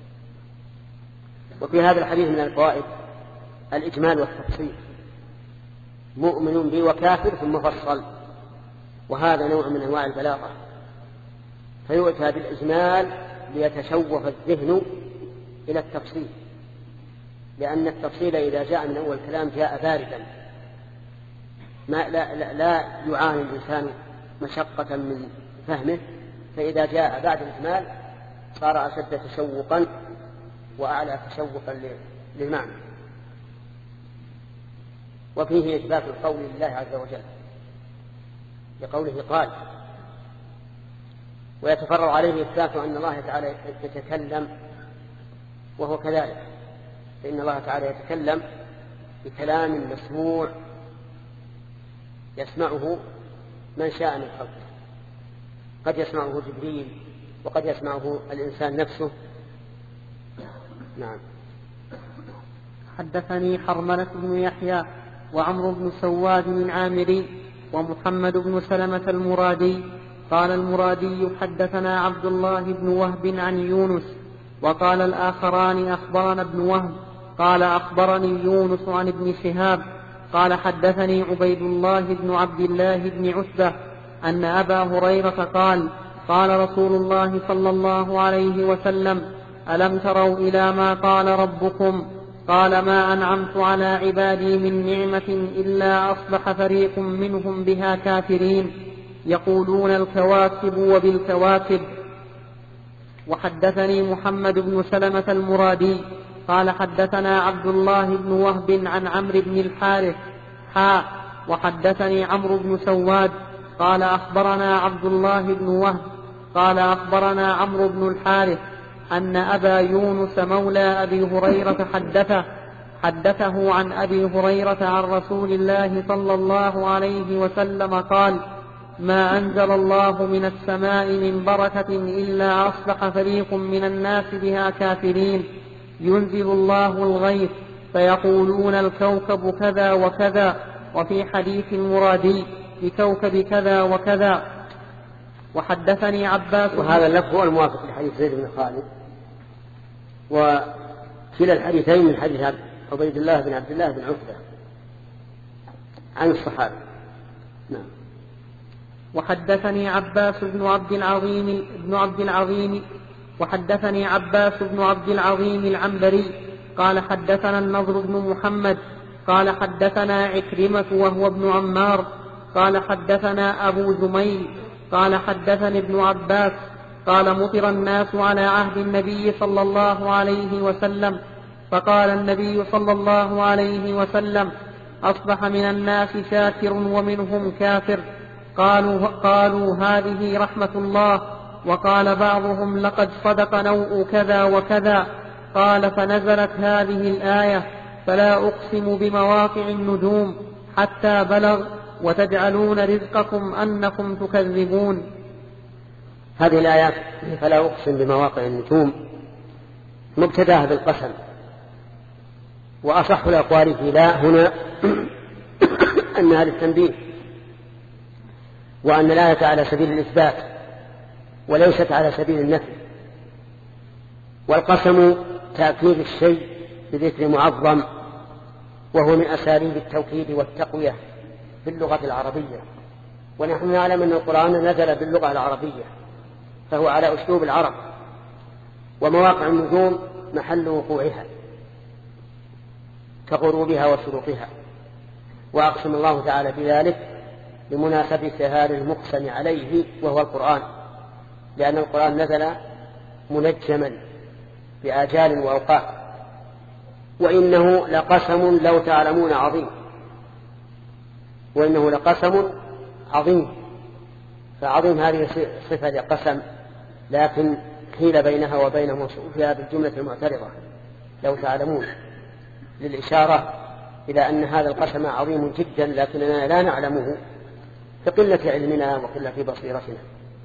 وفي هذا الحديث من الفوائد الإجمال والتفصيل، مؤمن بي وكافر ثم فصل، وهذا نوع من أنواع البلاغة، فيؤتى بالإجمال ليتشوف الذهن إلى التفصيل، لأن التفصيل إذا جاء من أول كلام جاء باردا، ما لا, لا, لا يعاني الإنسان مشقة من فهمه، فإذا جاء بعد الإجمال صار أشد تشوقا وأعلى تشوقا للمعنى. وفيه إثبات القول لله عز وجل لقوله قال، ويتفرع عليه إثبات أن الله تعالى يتكلم، وهو كذلك، فإن الله تعالى يتكلم بكلام مسموع يسمعه من شاء من خلقه، قد يسمعه جبريل وقد يسمعه الإنسان نفسه. نعم.
حدثني حرملة بن يحيى وعمرو بن سواد العامري ومحمد بن سلمة المرادي قال المرادي حدثنا عبد الله بن وهب عن يونس، وقال الآخران أخبرنا ابن وهب قال أخبرني يونس عن ابن شهاب قال حدثني عبيد الله بن عبد الله بن عتبة أن أبا هريرة قال قال رسول الله صلى الله عليه وسلم ألم تروا إلى ما قال ربكم قال ما أنعمت على عبادي من نعمة إلا أصبح فريق منهم بها كافرين يقولون الكواكب وبالكواكب. وحدثني محمد بن سلمة المرادي قال حدثنا عبد الله بن وهب عن عمرو بن الحارث حاء وحدثني عمرو بن سواد قال أخبرنا عبد الله بن وهب قال أخبرنا عمرو بن الحارث أن أبا يونس مولى أبي هريرة حدثه حدثه عن أبي هريرة عن رسول الله صلى الله عليه وسلم قال ما أنزل الله من السماء من بركة إلا أصبح فريق من الناس بها كافرين ينزل الله الغيث فيقولون الكوكب كذا وكذا، وفي حديث المرادي بكوكب كذا وكذا. وحدثني عباس،
وهذا اللفظ هو الموافق لحديث زيد بن خالد، وكلا الحديثين من حديث عبيد الله بن عبد الله بن عتبة عن الصحابة. نعم.
وحدثني عباس بن عبد العظيم بن عبد العظيم وحدثني عباس بن عبد العظيم العنبري قال حدثنا النضر بن محمد قال حدثنا عكرمة وهو ابن عمار قال حدثنا أبو جميل قال حدثني ابن عباس قال مطر الناس على عهد النبي صلى الله عليه وسلم، فقال النبي صلى الله عليه وسلم أصبح من الناس شاكر ومنهم كافر، قالوا, قالوا هذه رحمة الله، وقال بعضهم لقد صدق نوء كذا وكذا، قال فنزلت هذه الآية فلا أقسم بمواقع النجوم حتى بلغ وتجعلون رزقكم أنكم تكذبون.
هذه الآيات فلا أقسم بمواقع النجوم مبتداها بالقسم، وأصح الأقوال في لا هنا أنها للتنبيه، وأن الآية على سبيل الإثبات وليست على سبيل النفي. والقسم تأكيد الشيء بذكر معظم، وهو من أساليب التوكيد والتقوية في اللغة العربية، ونحن نعلم أن القرآن نزل باللغة العربية فهو على أسلوب العرب، ومواقع النجوم محل وقوعها كغروبها وشروقها. وأقسم الله تعالى بذلك بمناسبة هذا المقسم عليه وهو القرآن، لأن القرآن نزل منجما بآجال وأوقات، وإنه لقسم لو تعلمون عظيم، وإنه لقسم عظيم. فعظيم هذه صفة قسم، لكن حيل بينها وبين موصوفها بالجملة المعترضة لو تعلمون، للإشارة إلى أن هذا القسم عظيم جدا لكننا لا نعلمه كقلة علمنا وقلة بصيرتنا.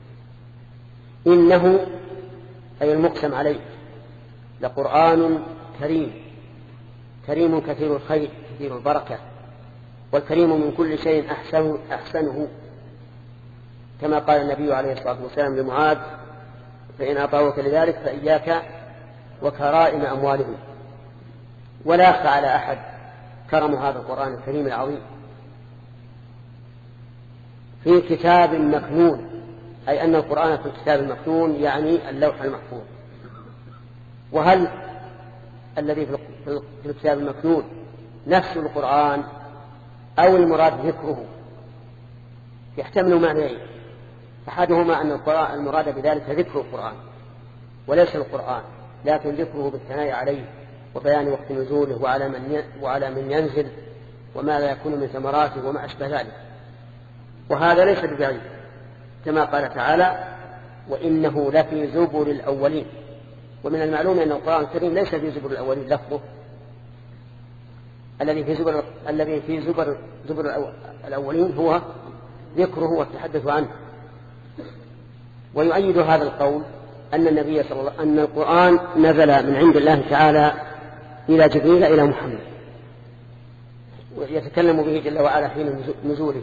إنه أي المقسم عليه لقرآن كريم، كريم كثير الخير كثير البركة، والكريم من كل شيء أحسن أحسنه، كما قال النبي عليه الصلاة والسلام لمعاذ: فإن أطاعوك لذلك فإياك وكرائم أموالهم. ولا يخفى على أحد كرم هذا القرآن الكريم العظيم. في كتاب مكنون، أي أن القرآن في الكتاب المكنون يعني اللوح المحفوظ. وهل الذي في الكتاب المكنون نفس القرآن أو المراد ذكره؟ يحتمل معنيين: أحدهما أن القرآن المراد بذلك ذكر القرآن وليس القرآن، لكن ذكره بالثناء عليه وبيان وقت نزوله وعلى من وعلى من ينزل وما لا يكون من ثمراته وما أشبه ذلك. وهذا ليس ببعيد، كما قال تعالى: وإنه لفي زبر الأولين. ومن المعلوم أن القرآن الكريم ليس في زبر الأولين لفظه، الذي في زبر الذي في زبر زبر الأولين هو ذكره والتحدث عنه. ويؤيد هذا القول أن النبي صلى الله أن القرآن نزل من عند الله تعالى إلى جبريل إلى محمد، ويتكلم به جل وعلا حين نزوله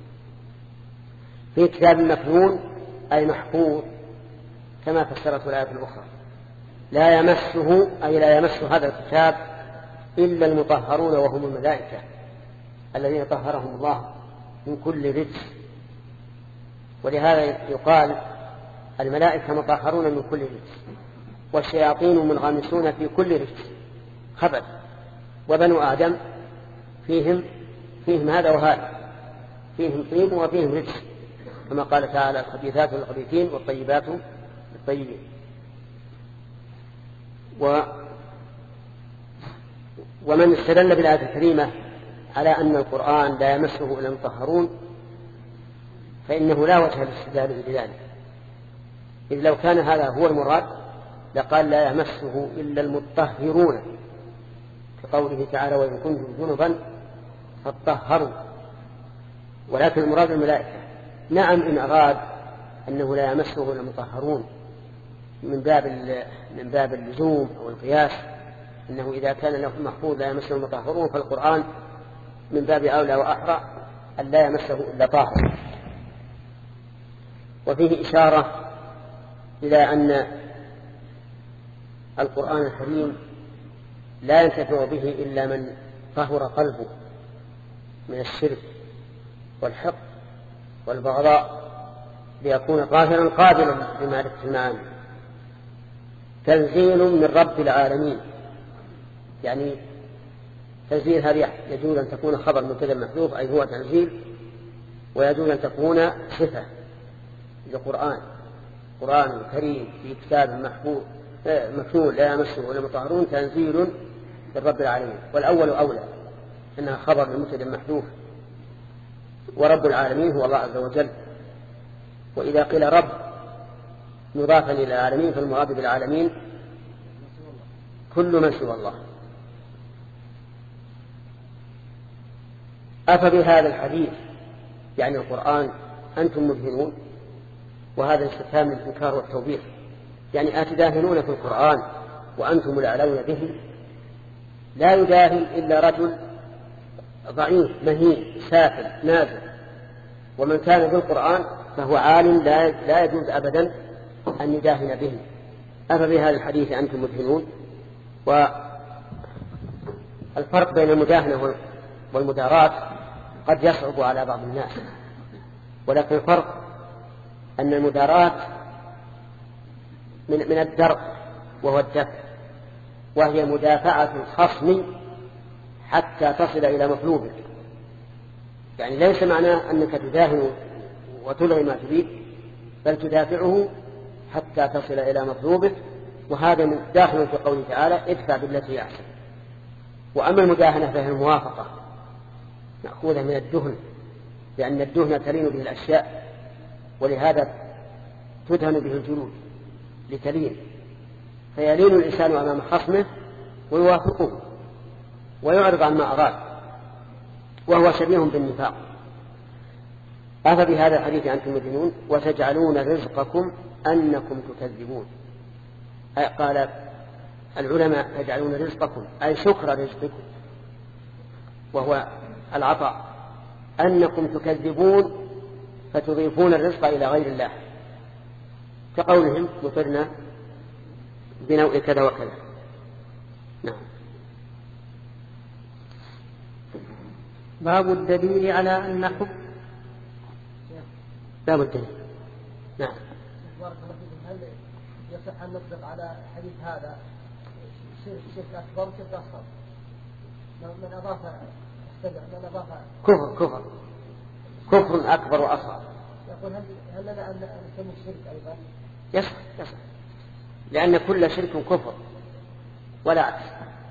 في كتاب مكنون أي محفوظ، كما فسرت الآية الأخرى. لا يمسه أي لا يمس هذا الكتاب إلا المطهرون وهم الملائكة الذين طهرهم الله من كل رجس. ولهذا يقال الملائكة مطهرون من كل رجس، والشياطين منغمسون في كل رجس خبث، وبنو آدم فيهم فيهم هذا وهذا، فيهم طيب وفيهم رجس، كما قال تعالى: الخبيثات للخبيثين والطيبات للطيبين. و ومن استدل بالآية الكريمة على أن القرآن لا يمسه إلا المطهرون فإنه لا وجه للاستدلال بذلك، إذ لو كان هذا هو المراد لقال: لا يمسه إلا المطهرون، كقوله تعالى: وإن كنتم جنبا فاطهروا. ولكن المراد الملائكة. نعم، إن أراد أنه لا يمسه إلا المطهرون من باب من باب اللزوم أو القياس، أنه إذا كان له محفوظ لا يمسه المطهرون، فالقرآن من باب أولى وأحرى أن لا يمسه إلا طاهر. وفيه إشارة إلى أن القرآن الكريم لا ينتفع به إلا من طهر قلبه من الشرك والحقد والبغضاء ليكون طاهرا قابلا لمعرفة المعاني. تنزيل من رب العالمين، يعني تنزيل هذه يجوز أن تكون خبر مبتدأ محذوف أي هو تنزيل، ويجوز أن تكون صفة للقرآن. قرآن كريم في كتاب محفوظ مكنون لا يمسه إلا المطهرون، تنزيل من رب العالمين. والأول أولى أنها خبر لمبتدأ محذوف، ورب العالمين هو الله عز وجل. وإذا قيل رب مضافا إلى العالمين فالمراد بالعالمين كل من سوى الله. أفبهذا الحديث يعني القرآن أنتم مدهنون؟ وهذا استفهام الإنكار والتوبيخ، يعني أتداهنون في القرآن وأنتم الأعلون به؟ لا يداهن إلا رجل ضعيف مهين سافل نازل، ومن كان بالقرآن فهو عالم لا يجوز أبدا أن يداهن به. أفبهذا الحديث أنتم مدهنون؟ والفرق بين المداهنة والمداراة قد يصعب على بعض الناس، ولكن الفرق أن المداراة من, من الدرء وهو الدفع، وهي مدافعة الخصم حتى تصل إلى مطلوبك. يعني ليس معناه أنك تداهن وتلغي ما تريد، بل تدافعه حتى تصل إلى مطلوبك، وهذا داخل في قوله تعالى ادفع بالتي هي أحسن. وأما المداهنة فهي الموافقة مأخوذة من الدهن، لأن الدهن تلين به الأشياء، ولهذا تدهن به الجلود لتلين، فيلين الإنسان أمام خصمه ويوافقه ويعرض عن ما أراد، وهو شبيه بالنفاق. أفبهذا الحديث أنتم مدهنون وتجعلون رزقكم أنكم تكذبون. قال العلماء تجعلون رزقكم أي شكر رزقكم وهو العطاء، أنكم تكذبون فتضيفون الرزق إلى غير الله، كقولهم مطرنا بنوع كذا وكذا. نعم.
باب الدليل على أن حب
باب الدليل. نعم.
هل يصح أن نطلق على حديث هذا شرك أكبر وشرك أصغر؟ من أضاف من أضاف
كفر كفر كفر أكبر وأصغر.
يقول هل هل لنا أن نسمي الشرك أيضا؟
يصح يصح، لأن كل شرك كفر ولا عكس.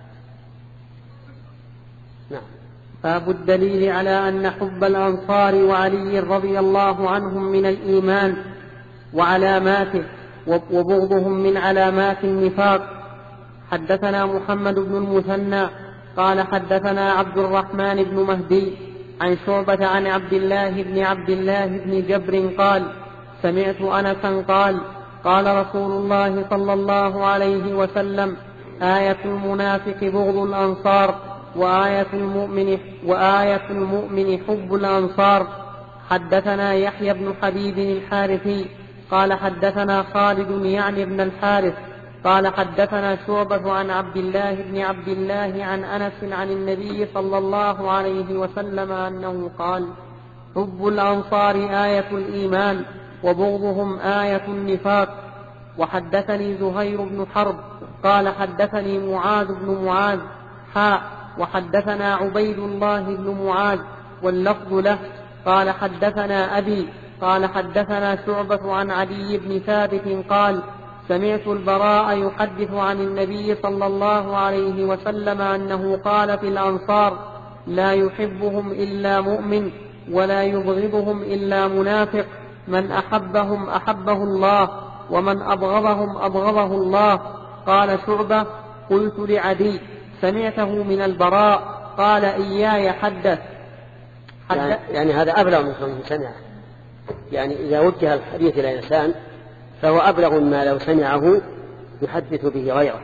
نعم.
باب الدليل على أن حب الأنصار وعلي رضي الله عنهم من الإيمان وعلاماته، وبغضهم من علامات النفاق. حدثنا محمد بن المثنى قال حدثنا عبد الرحمن بن مهدي عن شعبة عن عبد الله بن عبد الله بن جبر قال سمعت أنسا قال قال رسول الله صلى الله عليه وسلم آية المنافق بغض الأنصار وآية المؤمن, وآية المؤمن حب الأنصار. حدثنا يحيى بن حبيب الحارثي قال حدثنا خالد يعني بن الحارث قال حدثنا شعبة عن عبد الله بن عبد الله عن أنس عن النبي صلى الله عليه وسلم أنه قال حب الأنصار آية الإيمان وبغضهم آية النفاق. وحدثني زهير بن حرب قال حدثني معاذ بن معاذ حاء وحدثنا عبيد الله بن معاذ واللفظ له قال حدثنا أبي قال حدثنا شعبة عن علي بن ثابت قال سمعت البراء يحدث عن النبي صلى الله عليه وسلم أنه قال في الأنصار لا يحبهم إلا مؤمن ولا يبغضهم إلا منافق، من أحبهم أحبه الله ومن أبغضهم أبغضه الله. قال شعبة قلت لعدي سمعته من البراء قال إياي حدث, حدث
يعني, يعني هذا أبلغ من كونه سمعه، يعني إذا وجه الحديث إلى إنسان فهو أبلغ ما لو سمعه يحدث به غيره.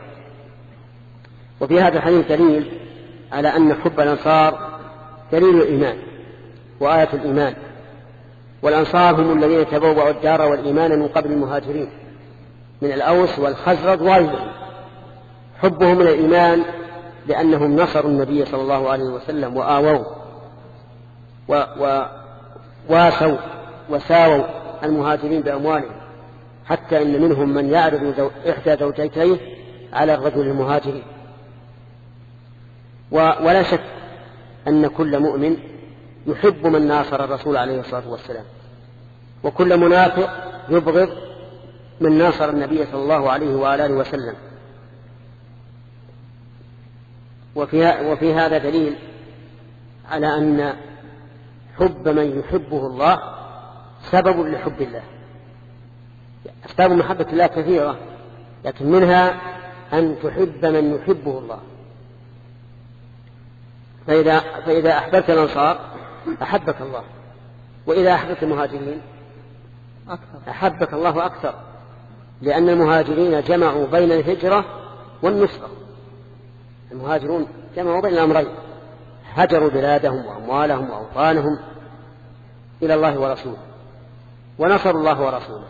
وفي هذا الحديث دليل على أن حب الأنصار دليل الإيمان وآية الإيمان، والأنصار هم الذين تبوأوا الدار والإيمان من قبل المهاجرين من الأوس والخزرج وغيرهم. حبهم من الإيمان لأنهم نصروا النبي صلى الله عليه وسلم وآووا وواسوا وساووا المهاجرين بأموالهم، حتى إن منهم من يعرض زو... إحدى زوجتيه على الرجل المهاجر. و... ولا شك أن كل مؤمن يحب من ناصر الرسول عليه الصلاة والسلام، وكل منافق يبغض من ناصر النبي صلى الله عليه وآله وسلم. وفي... وفي هذا دليل على أن حب من يحبه الله سبب لحب الله. أسباب محبة الله كثيرة، لكن منها أن تحب من يحبه الله. فإذا, فإذا أحببت الأنصار أحبك الله، وإذا أحببت المهاجرين أحبك الله أكثر، لأن المهاجرين جمعوا بين الهجرة والنصرة. المهاجرون جمعوا بين الأمرين، هجروا بلادهم وأموالهم وأوطانهم إلى الله ورسوله، ونصروا الله ورسوله.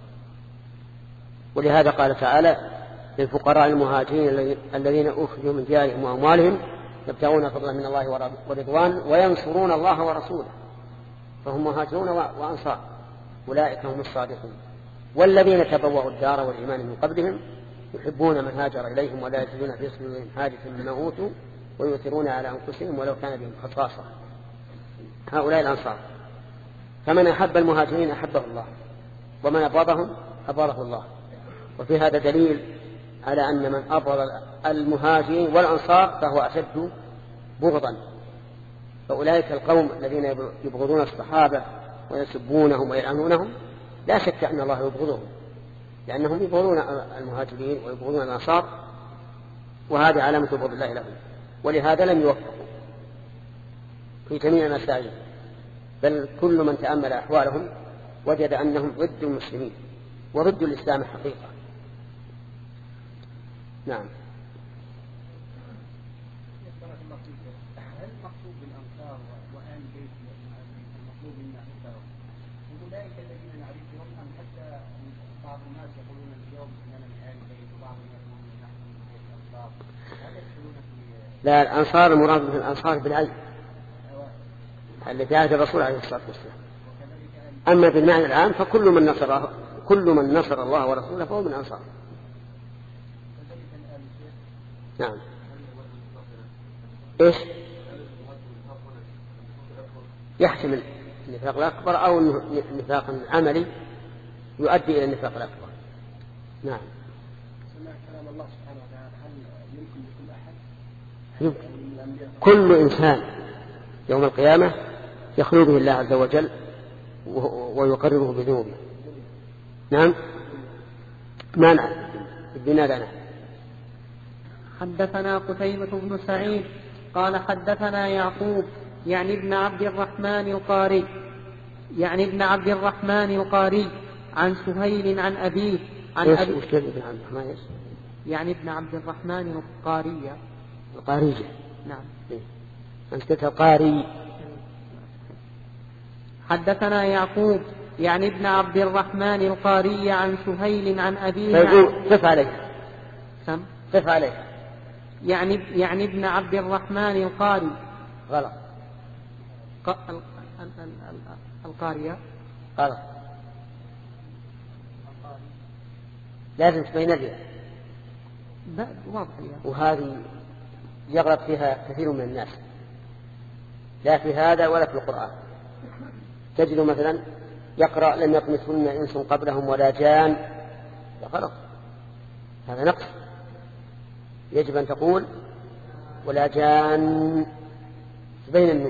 ولهذا قال تعالى للفقراء المهاجرين الذين أخرجوا من ديارهم وأموالهم يبتغون فضلا من الله ورضوان وينصرون الله ورسوله، فهم مهاجرون وأنصار، أولئك هم الصادقون. والذين تبوأوا الدار والإيمان من قبلهم يحبون من هاجر إليهم ولا يجدون في صدورهم حاجة مما أوتوا ويؤثرون على أنفسهم ولو كان بهم خصاصة. هؤلاء الأنصار. فمن أحب المهاجرين أحبه الله، ومن أبغضهم أبغضه الله. وفي هذا دليل على أن من أبغض المهاجرين والأنصار فهو أشد بغضا. فأولئك القوم الذين يبغضون الصحابة ويسبونهم ويلعنونهم لا شك أن الله يبغضهم، لأنهم يبغضون المهاجرين ويبغضون الأنصار، وهذه علامة بغض الله لهم. ولهذا لم يوفقوا في جميع المساجد، بل كل من تأمل أحوالهم وجد أنهم ضد المسلمين وضد الإسلام حقيقة. نعم.
هل المقصود بالأنصار وآل بيت المطلوب منا أنصار أولئك الذين نعرفهم أم حتى بعض الناس يقولون اليوم أننا من آل بيت وبعض الناس يقولون نحن من بيت الأنصار؟ هل يدخلون في
لا، الأنصار المراد من الأنصار بالعين التي عهد الرسول عليه الصلاة والسلام. أما بالمعنى العام فكل من نصر كل من نصر الله ورسوله فهو من أنصار. نعم. إيش؟ يحتمل النفاق الأكبر أو النفاق العملي يؤدي إلى النفاق الأكبر. نعم.
سمع كلام الله سبحانه وتعالى، هل يمكن لكل أحد؟
يمكن. كل إنسان يوم القيامة يخلو به الله عز وجل ويقرره بذنوبه. نعم. مانع البناء لنا.
حدثنا قتيبة بن سعيد قال حدثنا يعقوب يعني ابن عبد الرحمن القاري يعني ابن عبد الرحمن القاري عن سهيل عن أبيه عن أبي يعني ابن عبد الرحمن القارية
القارية.
نعم.
أنت القاري.
حدثنا يعقوب يعني ابن عبد الرحمن القاري عن سهيل عن أبيه
عن... قف عليه
سم
قف عليه
يعني يعني ابن عبد الرحمن القاري.
غلط.
ق... ال... ال... ال... ال... القارية
غلط. لازم تبين لي.
لا واضح.
وهذه يغلط فيها كثير من الناس، لا في هذا ولا في القرآن. تجد مثلا يقرأ لم يطمثهن إنس قبلهم ولا جان، غلط، هذا نقص. يجب أن تقول ولا جان بين النون.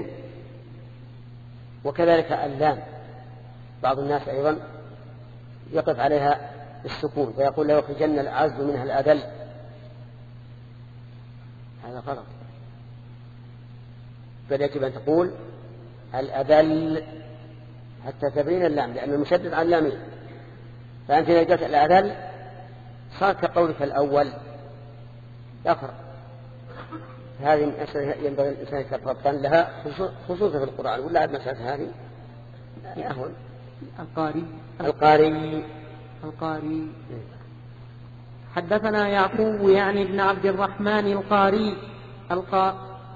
وكذلك اللام بعض الناس أيضا يقف عليها السكون فيقول لا يخرجن الأعز منها الأذل، هذا غلط. بل يجب أن تقول الأذل حتى تبين اللام، لأن المشدد على اللامين. فأنت إذا جاءت الأذل صار كقولك الأول، لا فرق. هذه مسألة ينبغي الإنسان يتفطن لها خصوصا في القرآن، ولا عاد مسألة هذه أهون.
القاري
القاري
القاري حدثنا يعقوب يعني ابن عبد الرحمن القاري القا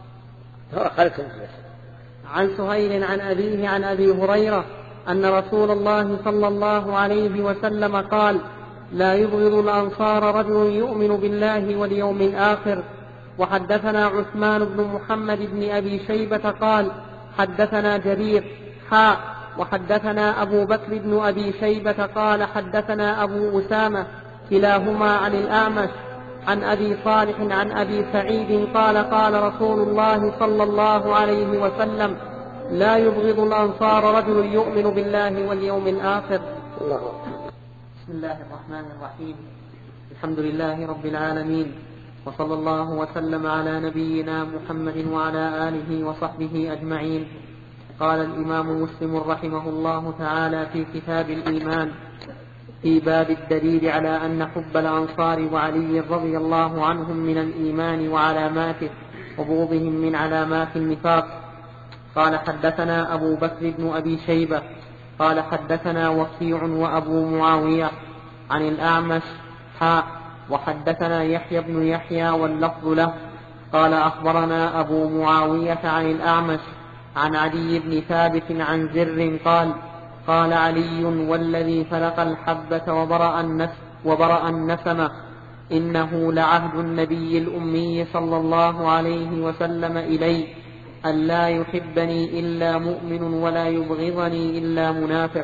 عن سهيل عن أبيه عن أبي هريرة أن رسول الله صلى الله عليه وسلم قال لا يبغض الأنصار رجل يؤمن بالله واليوم الآخر. وحدثنا عثمان بن محمد بن أبي شيبة قال حدثنا جرير حاء وحدثنا أبو بكر بن أبي شيبة قال حدثنا أبو أسامة كلاهما عن الأعمش عن أبي صالح عن أبي سعيد قال قال رسول الله صلى الله عليه وسلم لا يبغض الأنصار رجل يؤمن بالله واليوم الآخر. بسم الله الرحمن الرحيم. الحمد لله رب العالمين، وصلى الله وسلم على نبينا محمد وعلى آله وصحبه أجمعين. قال الإمام مسلم رحمه الله تعالى في كتاب الإيمان في باب الدليل على أن حب الأنصار وعلي رضي الله عنهم من الإيمان وعلاماته وبغضهم من علامات النفاق. قال حدثنا أبو بكر بن أبي شيبة قال حدثنا وكيع وأبو معاوية عن الأعمش حاء وحدثنا يحيى بن يحيى واللفظ له قال أخبرنا أبو معاوية عن الأعمش عن علي بن ثابت عن زر قال قال علي والذي فلق الحبة وبرأ النس وبرأ النسمة إنه لعهد النبي الأمي صلى الله عليه وسلم إلي أن لا يحبني إلا مؤمن ولا يبغضني إلا منافق.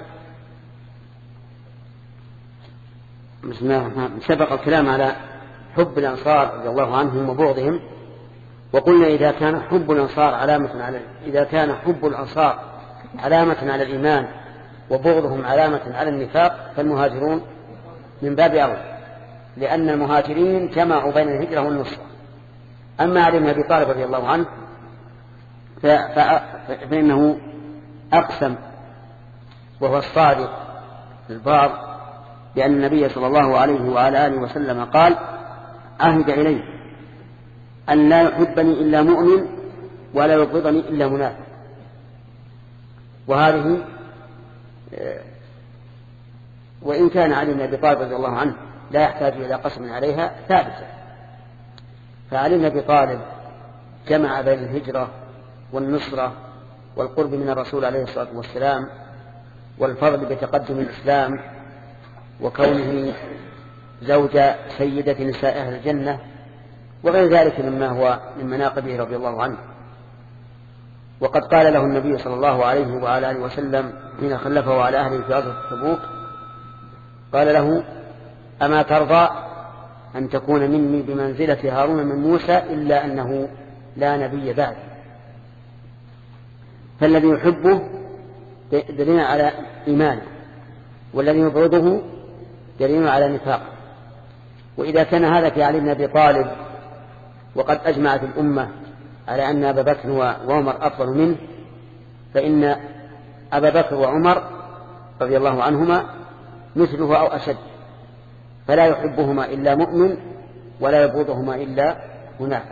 بسم الله الرحمن الرحيم. سبق الكلام على حب الأنصار رضي الله عنهم وبغضهم، وقلنا إذا كان حب الأنصار علامة على إذا كان حب الأنصار علامة على الإيمان وبغضهم علامة على النفاق فالمهاجرون من باب أولى، لأن المهاجرين جمعوا بين الهجرة والنصرة. أما علي بن أبي طالب رضي الله عنه فإنه أقسم وهو الصادق البار بأن النبي صلى الله عليه وعلى آله وسلم قال: عهد إليه أن لا يحبني إلا مؤمن ولا يبغضني إلا منافق. وهذه وإن كان علي بن أبي طالب رضي الله عنه لا يحتاج إلى قسم عليها ثابتة، فعلي بن أبي طالب جمع بين الهجرة والنصرة والقرب من الرسول عليه الصلاة والسلام والفضل بتقدم الإسلام وكونه زوج سيدة نساء أهل الجنة وغير ذلك مما هو من مناقبه رضي الله عنه. وقد قال له النبي صلى الله عليه وعلى آله وسلم حين خلفه على أهله في غزوة تبوك، قال له: أما ترضى أن تكون مني بمنزلة هارون من موسى إلا أنه لا نبي بعد. فالذي يحبه دليل على إيمانه، والذي يبغضه دليل على نفاقه. وإذا كان هذا في علي بن أبي طالب وقد أجمعت الأمة على أن أبا بكر وعمر أفضل منه، فإن أبا بكر وعمر رضي الله عنهما مثله أو أشد، فلا يحبهما إلا مؤمن ولا يبغضهما إلا منافق.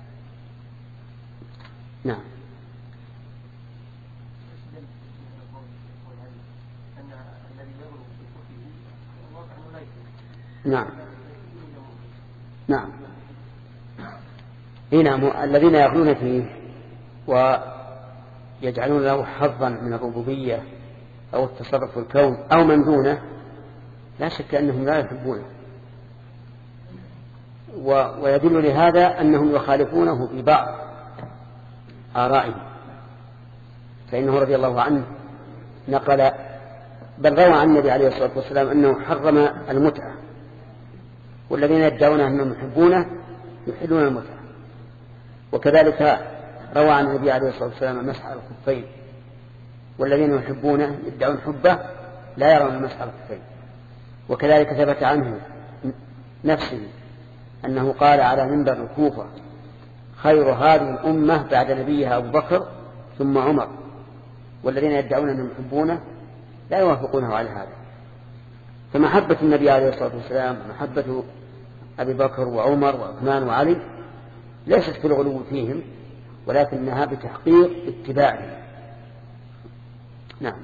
نعم. نعم نعم هنا الذين يغلون فيه ويجعلون له حظا من الربوبية أو التصرف في الكون أو من دونه لا شك أنهم لا يحبونه، ويدل لهذا أنهم يخالفونه في بعض آرائه. فإنه رضي الله عنه نقل بل روى عن النبي عليه الصلاة والسلام أنه حرم المتعة، والذين يدعون أنهم يحبونه يحلون المتعة. وكذلك روى عن النبي عليه الصلاة والسلام المسح على الخفين، والذين يحبونه يدعون حبه لا يرون المسح على الخفين. وكذلك ثبت عنه نفسه أنه قال على منبر الكوفة: خير هذه الأمة بعد نبيها أبو بكر ثم عمر، والذين يدعون أنهم يحبونه لا يوافقونه على هذا. فمحبة النبي عليه الصلاة والسلام محبة أبي بكر وعمر وعثمان وعلي ليست في الغلو فيهم، ولكنها بتحقيق اتباعهم. نعم.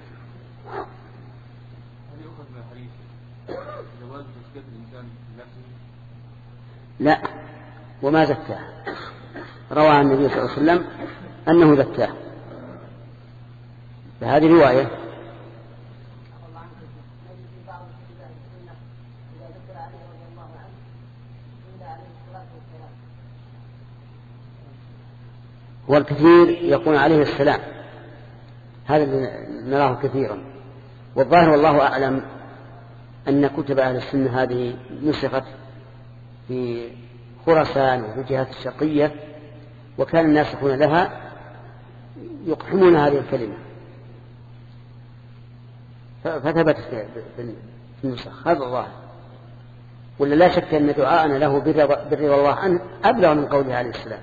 لا، وما زكاه، روى عن النبي صلى الله عليه وسلم أنه زكاه، فهذه رواية. والكثير يقول عليه السلام، هذا نراه كثيرا. والظاهر والله أعلم أن كتب أهل السنة هذه نسخت في خراسان وفي الجهات الشرقية، وكان الناسخون لها يقحمون هذه الكلمة، فثبت في النسخ. هذا الظاهر، ولا لا شك أن دعاءنا له بالرضا الله عنه أبلغ من قوله عليه السلام.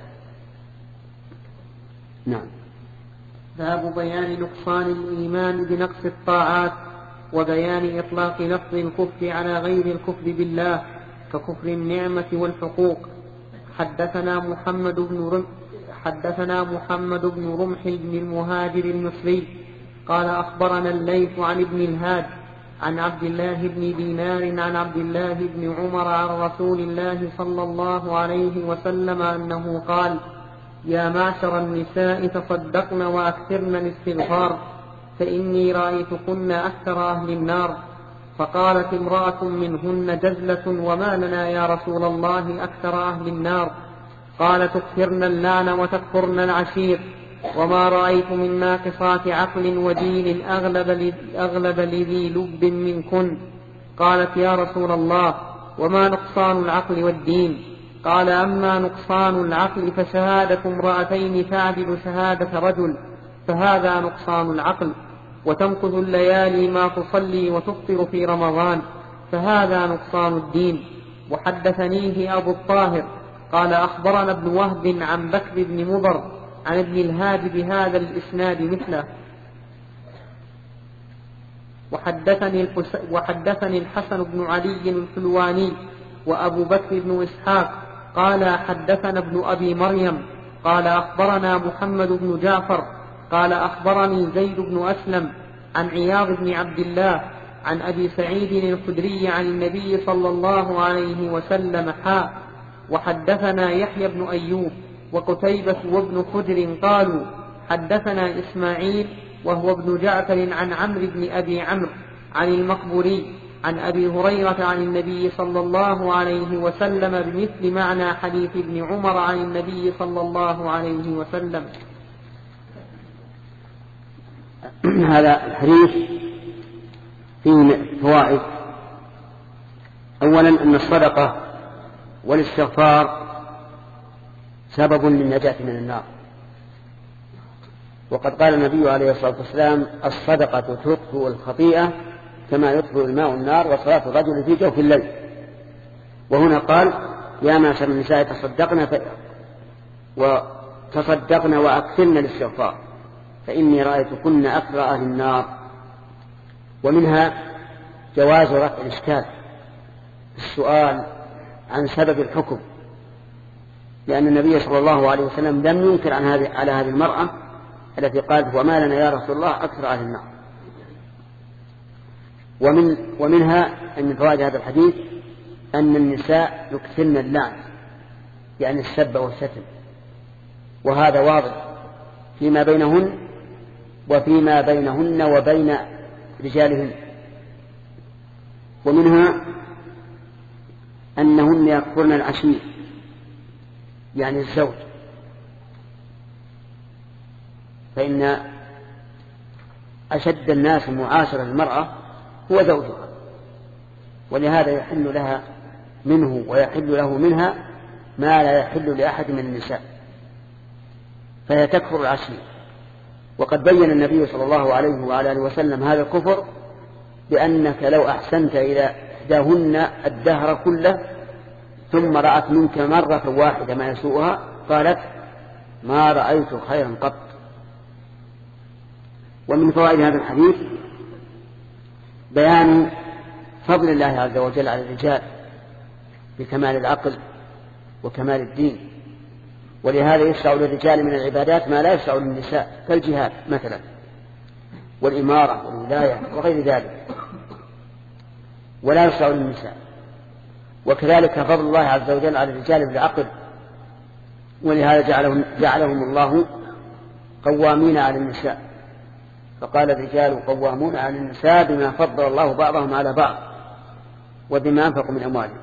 نعم.
باب بيان نقصان الإيمان بنقص الطاعات، وبيان إطلاق لفظ الكفر على غير الكفر بالله ككفر النعمة والحقوق. حدثنا محمد بن رم حدثنا محمد بن رمح بن المهاجر المصري قال أخبرنا الليث عن ابن الهاد عن عبد الله بن دينار عن عبد الله بن عمر عن رسول الله صلى الله عليه وسلم أنه قال: يا معشر النساء تصدقن وأكثرن الاستغفار فإني رأيتكن أكثر أهل النار. فقالت امرأة منهن جزلة: وما لنا يا رسول الله أكثر أهل النار؟ قال: تكثرن اللعن وتكفرن العشير. وما رأيت من ناقصات عقل ودين أغلب, أغلب لذي لب منكن. قالت يا رسول الله وما نقصان العقل والدين؟ قال أما نقصان العقل فشهادة امرأتين تعدل شهادة رجل فهذا نقصان العقل، وتمكث الليالي ما تصلي وتفطر في رمضان فهذا نقصان الدين. وحدثنيه أبو الطاهر قال أخبرنا ابن وهب عن بكر بن مضر عن ابن الهادي بهذا الإسناد مثله. وحدثني, وحدثني الحسن بن علي الحلواني وأبو بكر بن إسحاق قال حدثنا ابن أبي مريم قال أخبرنا محمد بن جعفر قال أخبرني زيد بن أسلم عن عياض بن عبد الله عن أبي سعيد الخدري عن النبي صلى الله عليه وسلم حاء. وحدثنا يحيى بن أيوب وقتيبة وابن حجر قالوا حدثنا إسماعيل وهو ابن جعفر عن عمرو بن أبي عمرو عن المقبوري عن أبي هريرة عن النبي صلى الله عليه وسلم بمثل معنى حديث ابن عمر عن النبي صلى الله عليه وسلم.
هذا الحديث فيه فوائد. أولا أن الصدقة والاستغفار سبب للنجاة من النار، وقد قال النبي عليه الصلاة والسلام الصدقة تطفئ الخطيئة كما يطفئ الماء النار وصلاة الرجل في جوف الليل. وهنا قال يا معشر النساء تصدقن ف... وتصدقن وأكثرن الاستغفار فإني رأيتكن أكثر أهل النار. ومنها جواز رفع الإشكال السؤال عن سبب الحكم، لأن النبي صلى الله عليه وسلم لم ينكر عن هذه على هذه المرأة التي قالت وما لنا يا رسول الله أكثر أهل النار. ومن ومنها أن من فوائد هذا الحديث أن النساء يكثرن اللعن يعني السب والشتم، وهذا واضح فيما بينهن وفيما بينهن وبين رجالهن. ومنها أنهن يكفرن العشير يعني الزوج، فإن أشد الناس معاشرة المرأة هو زوجها، ولهذا يحل لها منه ويحل له منها ما لا يحل لأحد من النساء، فهي تكفر العشير. وقد بين النبي صلى الله عليه وعلى آله وسلم هذا الكفر بأنك لو أحسنت إلى إحداهن الدهر كله ثم رأت منك مرة واحدة ما يسوءها قالت ما رأيت خيرا قط. ومن فوائد هذا الحديث بيان فضل الله عز وجل على الرجال بكمال العقل وكمال الدين، ولهذا يشرع للرجال من العبادات ما لا يشرع للنساء كالجهاد مثلا والإمارة والولاية وغير ذلك، ولا يشرع للنساء. وكذلك فضل الله عز وجل على الرجال بالعقل، ولهذا جعلهم, جعلهم الله قوامين على النساء، فقال الرجال قوامون على النساء بما فضل الله بعضهم على بعض وبما أنفقوا من أموالهم.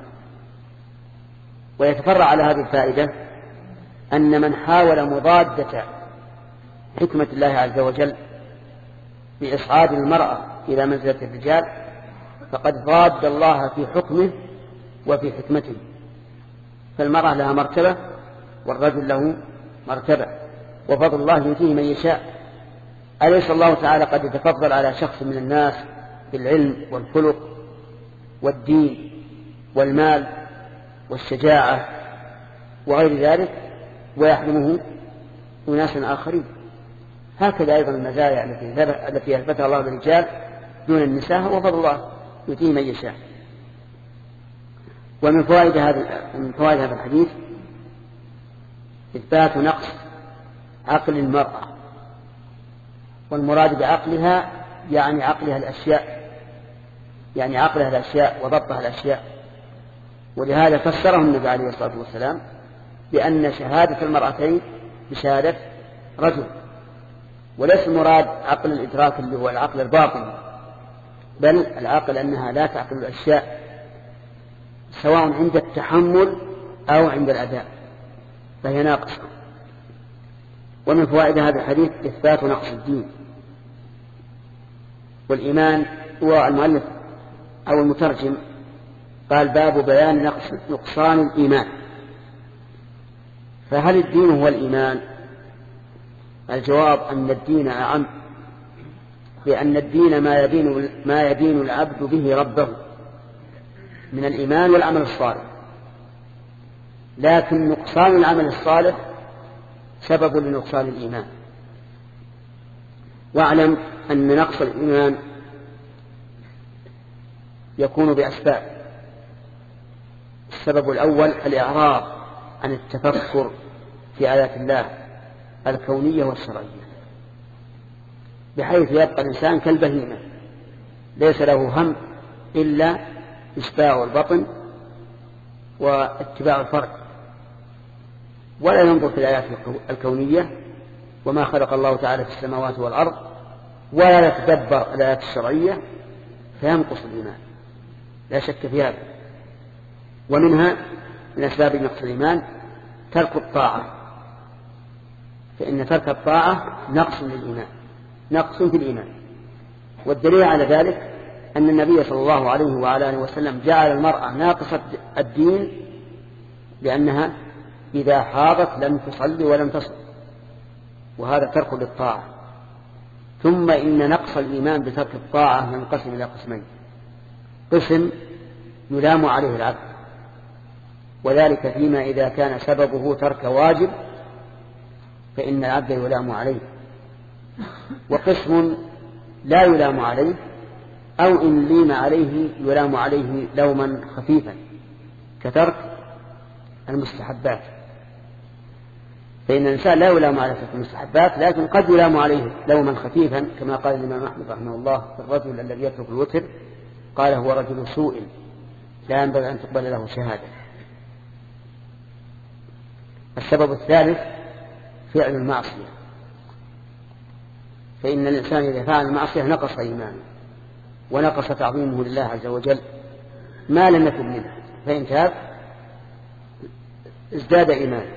ويتفرع على هذه الفائدة أن من حاول مضادة حكمة الله عز وجل بإصعاد المرأة إلى منزلة الرجال فقد ضاد الله في حكمه وفي حكمته، فالمرأة لها مرتبة والرجل له مرتبة، وفضل الله يؤتيه من يشاء. أليس الله تعالى قد يتفضل على شخص من الناس بالعلم والخلق والدين والمال والشجاعة وغير ذلك ويحرمه أناس آخرين؟ هكذا أيضا المزايا التي أثبتها الله للرجال دون النساء هو فضل الله يؤتيه من يشاء. ومن فوائد هذا من فوائد هذا الحديث إثبات نقص عقل المرأة، والمراد بعقلها يعني عقلها الأشياء يعني عقلها الأشياء وضبطها الأشياء. ولهذا فسره النبي عليه الصلاة والسلام بأن شهادة المرأتين بشهادة رجل، وليس المراد عقل الإدراك اللي هو العقل الباطن، بل العقل أنها لا تعقل الأشياء سواء عند التحمل أو عند الأداء، فهي ناقصة. ومن فوائد هذا الحديث إثبات نقص الدين والإيمان. والمؤلف أو المترجم قال باب بيان نقص نقصان الإيمان. فهل الدين هو الإيمان؟ الجواب أن الدين أعم، لأن الدين ما يدين, ما يدين العبد به ربه من الإيمان والعمل الصالح، لكن نقصان العمل الصالح سبب لنقصان الإيمان. واعلم أن نقص الإيمان يكون بأسباب. السبب الأول الإعراض عن التفكر في آيات الله الكونية والشرعية، بحيث يبقى الإنسان كالبهيمة ليس له هم إلا إشباع البطن واتباع الفرج، ولا ينظر في الآيات الكونية وما خلق الله تعالى في السماوات والأرض، ولا يتدبر الآيات الشرعية، فينقص الإيمان لا شك في هذا. ومنها من أسباب نقص الإيمان ترك الطاعة، فإن ترك الطاعة نقص للإيمان، نقص في الإيمان. والدليل على ذلك أن النبي صلى الله عليه وعلى آله وسلم جعل المرأة ناقصة الدين لأنها إذا حاضت لم تصلي ولم تصل، وهذا ترك للطاعة. ثم إن نقص الإيمان بترك الطاعة ينقسم إلى قسمين: قسم يلام عليه العبد، وذلك فيما إذا كان سببه ترك واجب فإن العبد يلام عليه، وقسم لا يلام عليه، أو إن ليم عليه يلام عليه لوما خفيفا كترك المستحبات. فإن الإنسان لا يلام على ترك المستحبات، لكن قد يلام عليه لوما خفيفا، كما قال الإمام أحمد رحمه الله في الرجل الذي يترك الوتر، قال هو رجل سوء لا ينبغي أن تقبل له شهادة. السبب الثالث فعل المعصية، فإن الإنسان إذا فعل المعصية نقص إيمانه ونقص تعظيمه لله عز وجل ما لم يكن منه، فإن تاب ازداد إيمانه.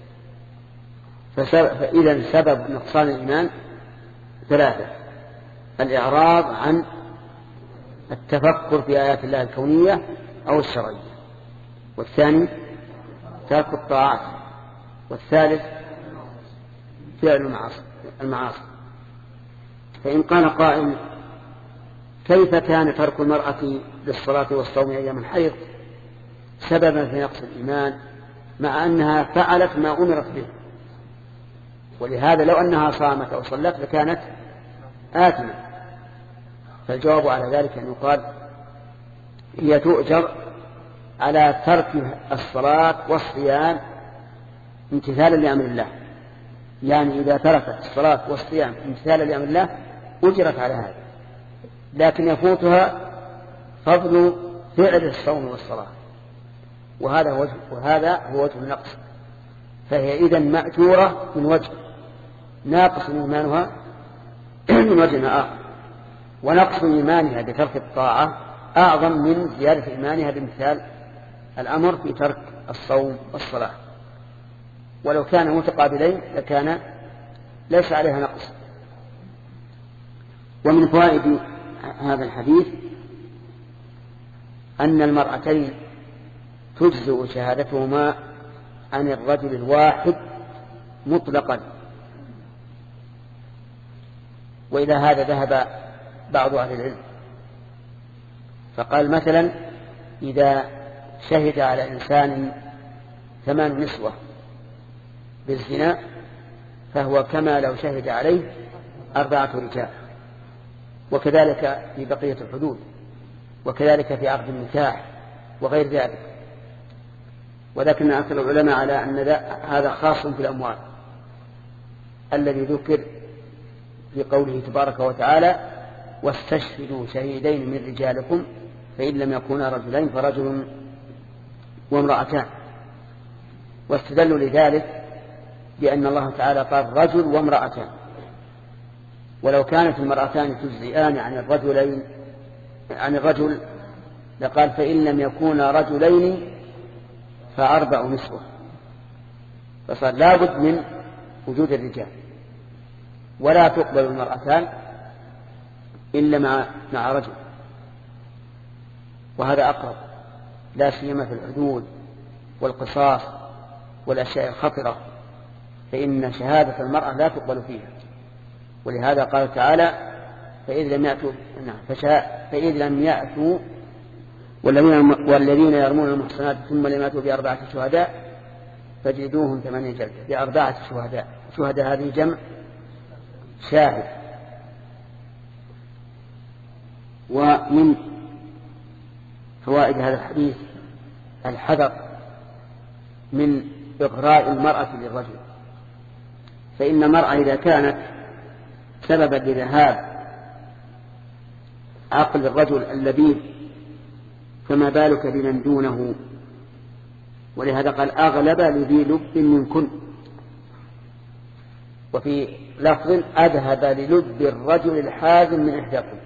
فإذا سبب نقصان الإيمان ثلاثة: الإعراض عن التفكر في آيات الله الكونية أو الشرعية، والثاني ترك الطاعات، والثالث فعل المعاصي. فإن قال قائل: كيف كان ترك المرأة للصلاة والصوم أيام الحيض سببا في نقص الإيمان مع أنها فعلت ما أمرت به؟ ولهذا لو أنها صامت أو صلت لكانت آثمة. فالجواب على ذلك أن يقال: هي تؤجر على ترك الصلاة والصيام امتثالا لأمر الله، يعني إذا تركت الصلاة والصيام امتثالا لأمر الله أجرت على هذا، لكن يفوتها فضل فعل الصوم والصلاة، وهذا هو وجه وهذا هو وجه النقص. فهي إذن مأجورة من وجه، ناقص إيمانها من وجه آخر. ونقص إيمانها بترك الطاعة أعظم من زيادة إيمانها بامتثال الأمر في ترك الصوم والصلاة، ولو كان متقابلين لكان ليس عليها نقص. ومن فوائد هذا الحديث أن المرأتين تجزئ شهادتهما عن الرجل الواحد مطلقا، وإلى هذا ذهب بعض أهل العلم، فقال مثلا: إذا شهد على إنسان ثمان نسوة بالزنا فهو كما لو شهد عليه أربعة رجال، وكذلك في بقية الحدود، وكذلك في عقد النكاح وغير ذلك. ولكن أكثر العلماء على أن هذا خاص في الأموال الذي ذكر في قوله تبارك وتعالى: واستشهدوا شهيدين من رجالكم فإن لم يكونا رجلين فرجل وامرأتان. واستدلوا لذلك بأن الله تعالى قال رجل وامرأتان، ولو كانت المرأتان تجزئان عن الرجلين عن الرجل لقال فإن لم يكونا رجلين فأربع نسوة، فصار لابد من وجود الرجال، ولا تقبل المرأتان إلا مع مع رجل، وهذا أقرب لا سيما في الحدود والقصاص والأشياء الخطرة، فإن شهادة المرأة لا تقبل فيها. ولهذا قال تعالى فإذ لم يأتوا نعم فإذ لم يأتوا والذين يرمون المحصنات ثم لم يأتوا بأربعة شهداء فاجلدوهم ثمانية جلدة. بأربعة شهداء، شهداء هذه جمع شاهد. ومن فوائد هذا الحديث الحذر من إغراء المرأة للرجل، فإن المرأة إذا كانت سببا لذهاب عقل الرجل اللبيب فما بالك بمن دونه. ولهذا قال أغلب لذي لب منكن، وفي لفظ أذهب للب الرجل الحازم من إحداكم.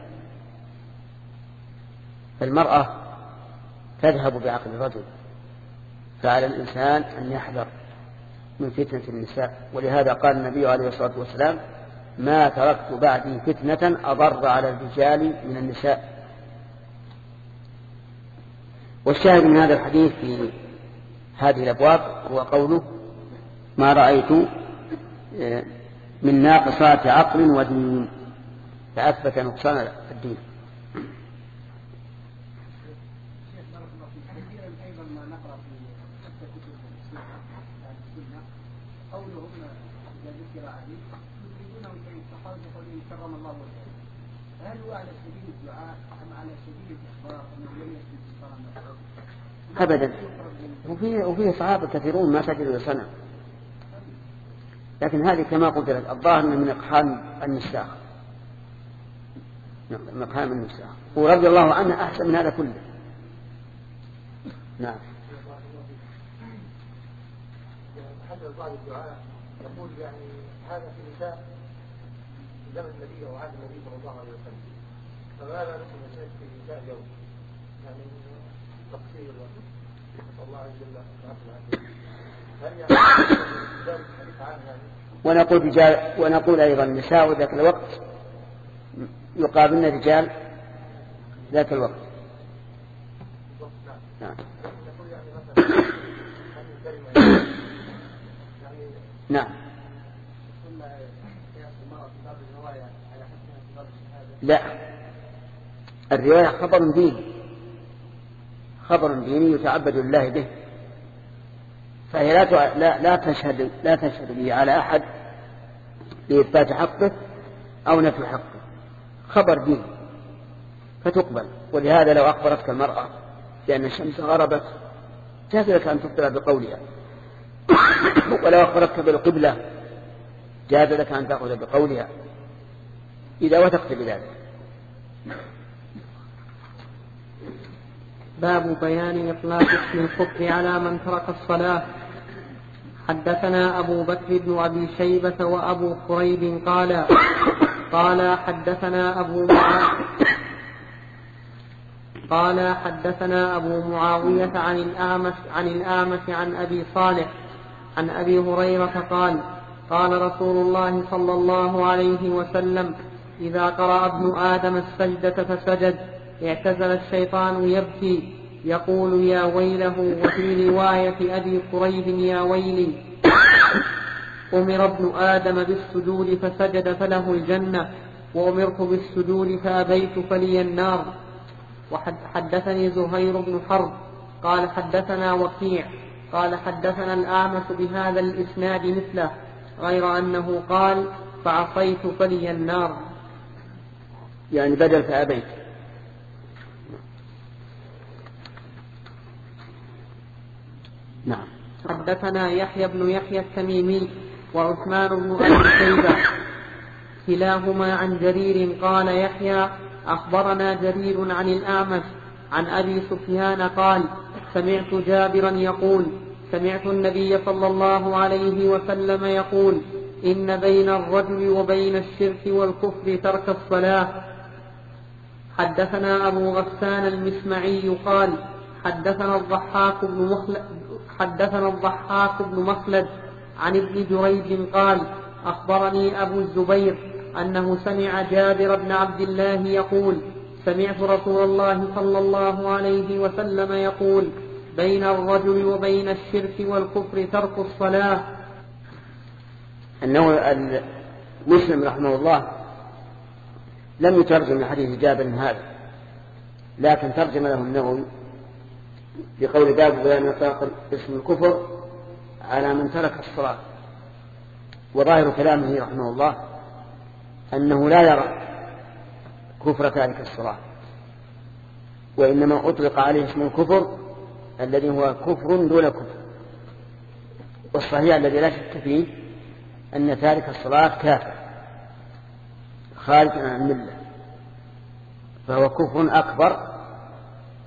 فالمرأة تذهب بعقل الرجل، فعلى الإنسان أن يحذر من فتنة النساء. ولهذا قال النبي عليه الصلاة والسلام ما تركت بعدي فتنة أضر على الرجال من النساء. والشاهد من هذا الحديث في هذه الأبواب هو قوله ما رأيت من ناقصات عقل ودين، فأثبت نقصان الدين.
هل هو على سبيل الدعاء أم على سبيل الإخبار أنه لم يسجد الصلاة؟
أبدا. وفيه وفيه صحابة كثيرون ما سجدوا لصنم، لكن هذه كما قلت لك الظاهر من إقحام النساء، من إقحام النساء، ورضي الله عنه أحسن من هذا كله. نعم.
حدث بعض الدعاء يقول يعني هذا في نساء زمن النبي او عهد النبي صلى الله عليه وسلم، فماذا نحن نشاهد في نساء اليوم؟ يعني تقصير نسال الله عز وجل العافيه. هل يعني ذلك الحديث عنها يعني؟
ونقول رجال ونقول ايضا نساء ذاك الوقت يقابلن رجال ذاك الوقت. نعم.
نقول يعني مثلا هذه الكلمه يعني
نعم. لا، الرواية خبر ديني، خبر ديني يتعبد الله به، فهي لا لا لا تشهد لا تشهد به على أحد لإثبات حقه أو نفي حقه، خبر ديني فتقبل. ولهذا لو أخبرتك المرأة بأن الشمس غربت جاز لك أن تخبر بقولها، ولو أخبرتك بالقبلة جاز لك أن تأخذ بقولها إذا وثقت بذلك.
باب بيان إطلاق اسم الكفر على من ترك الصلاة. حدثنا أبو بكر بن أبي شيبة وأبو كريب قال قال حدثنا أبو معاوية قال حدثنا أبو معاوية عن الأعمش عن الأعمش عن أبي صالح عن أبي هريرة قال قال رسول الله صلى الله عليه وسلم إذا قرأ ابن آدم السجدة فسجد اعتزل الشيطان يبكي يقول يا ويله. وفي رواية أبي كريب يا ويلي. أمر ابن آدم بالسجود فسجد فله الجنة، وأمرت بالسجود فأبيت فلي النار. وحدثني زهير بن حرب قال حدثنا وكيع قال حدثنا الأعمش بهذا الإسناد مثله غير أنه قال فعصيت فلي النار،
يعني بدل فأبيت. نعم.
حدثنا يحيى بن يحيى التميمي وعثمان بن أبي شيبة كلاهما عن جرير قال يحيى أخبرنا جرير عن الأعمش عن أبي سفيان قال سمعت جابرا يقول سمعت النبي صلى الله عليه وسلم يقول إن بين الرجل وبين الشرك والكفر ترك الصلاة. حدثنا أبو غسان المسمعي قال حدثنا الضحاك بن مخلد حدثنا الضحاك بن مخلد عن ابن جريج قال أخبرني أبو الزبير أنه سمع جابر بن عبد الله يقول سمعت رسول الله صلى الله عليه وسلم يقول بين الرجل وبين الشرك والكفر ترك الصلاة.
أنه مسلم رحمه الله لم يترجم لحديث جابر هذا، لكن ترجم له النووي بقول باب بيان إطلاق اسم الكفر على من ترك الصلاة. وظاهر كلامه رحمه الله أنه لا يرى كفر تارك الصلاة، وإنما أطلق عليه اسم الكفر الذي هو كفر دون كفر. والصحيح الذي لا شك فيه أن تارك الصلاة كافر خارج عن الملة، فهو كفر أكبر.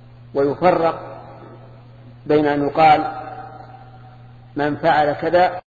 ويفرق بين أن يقال من فعل كذا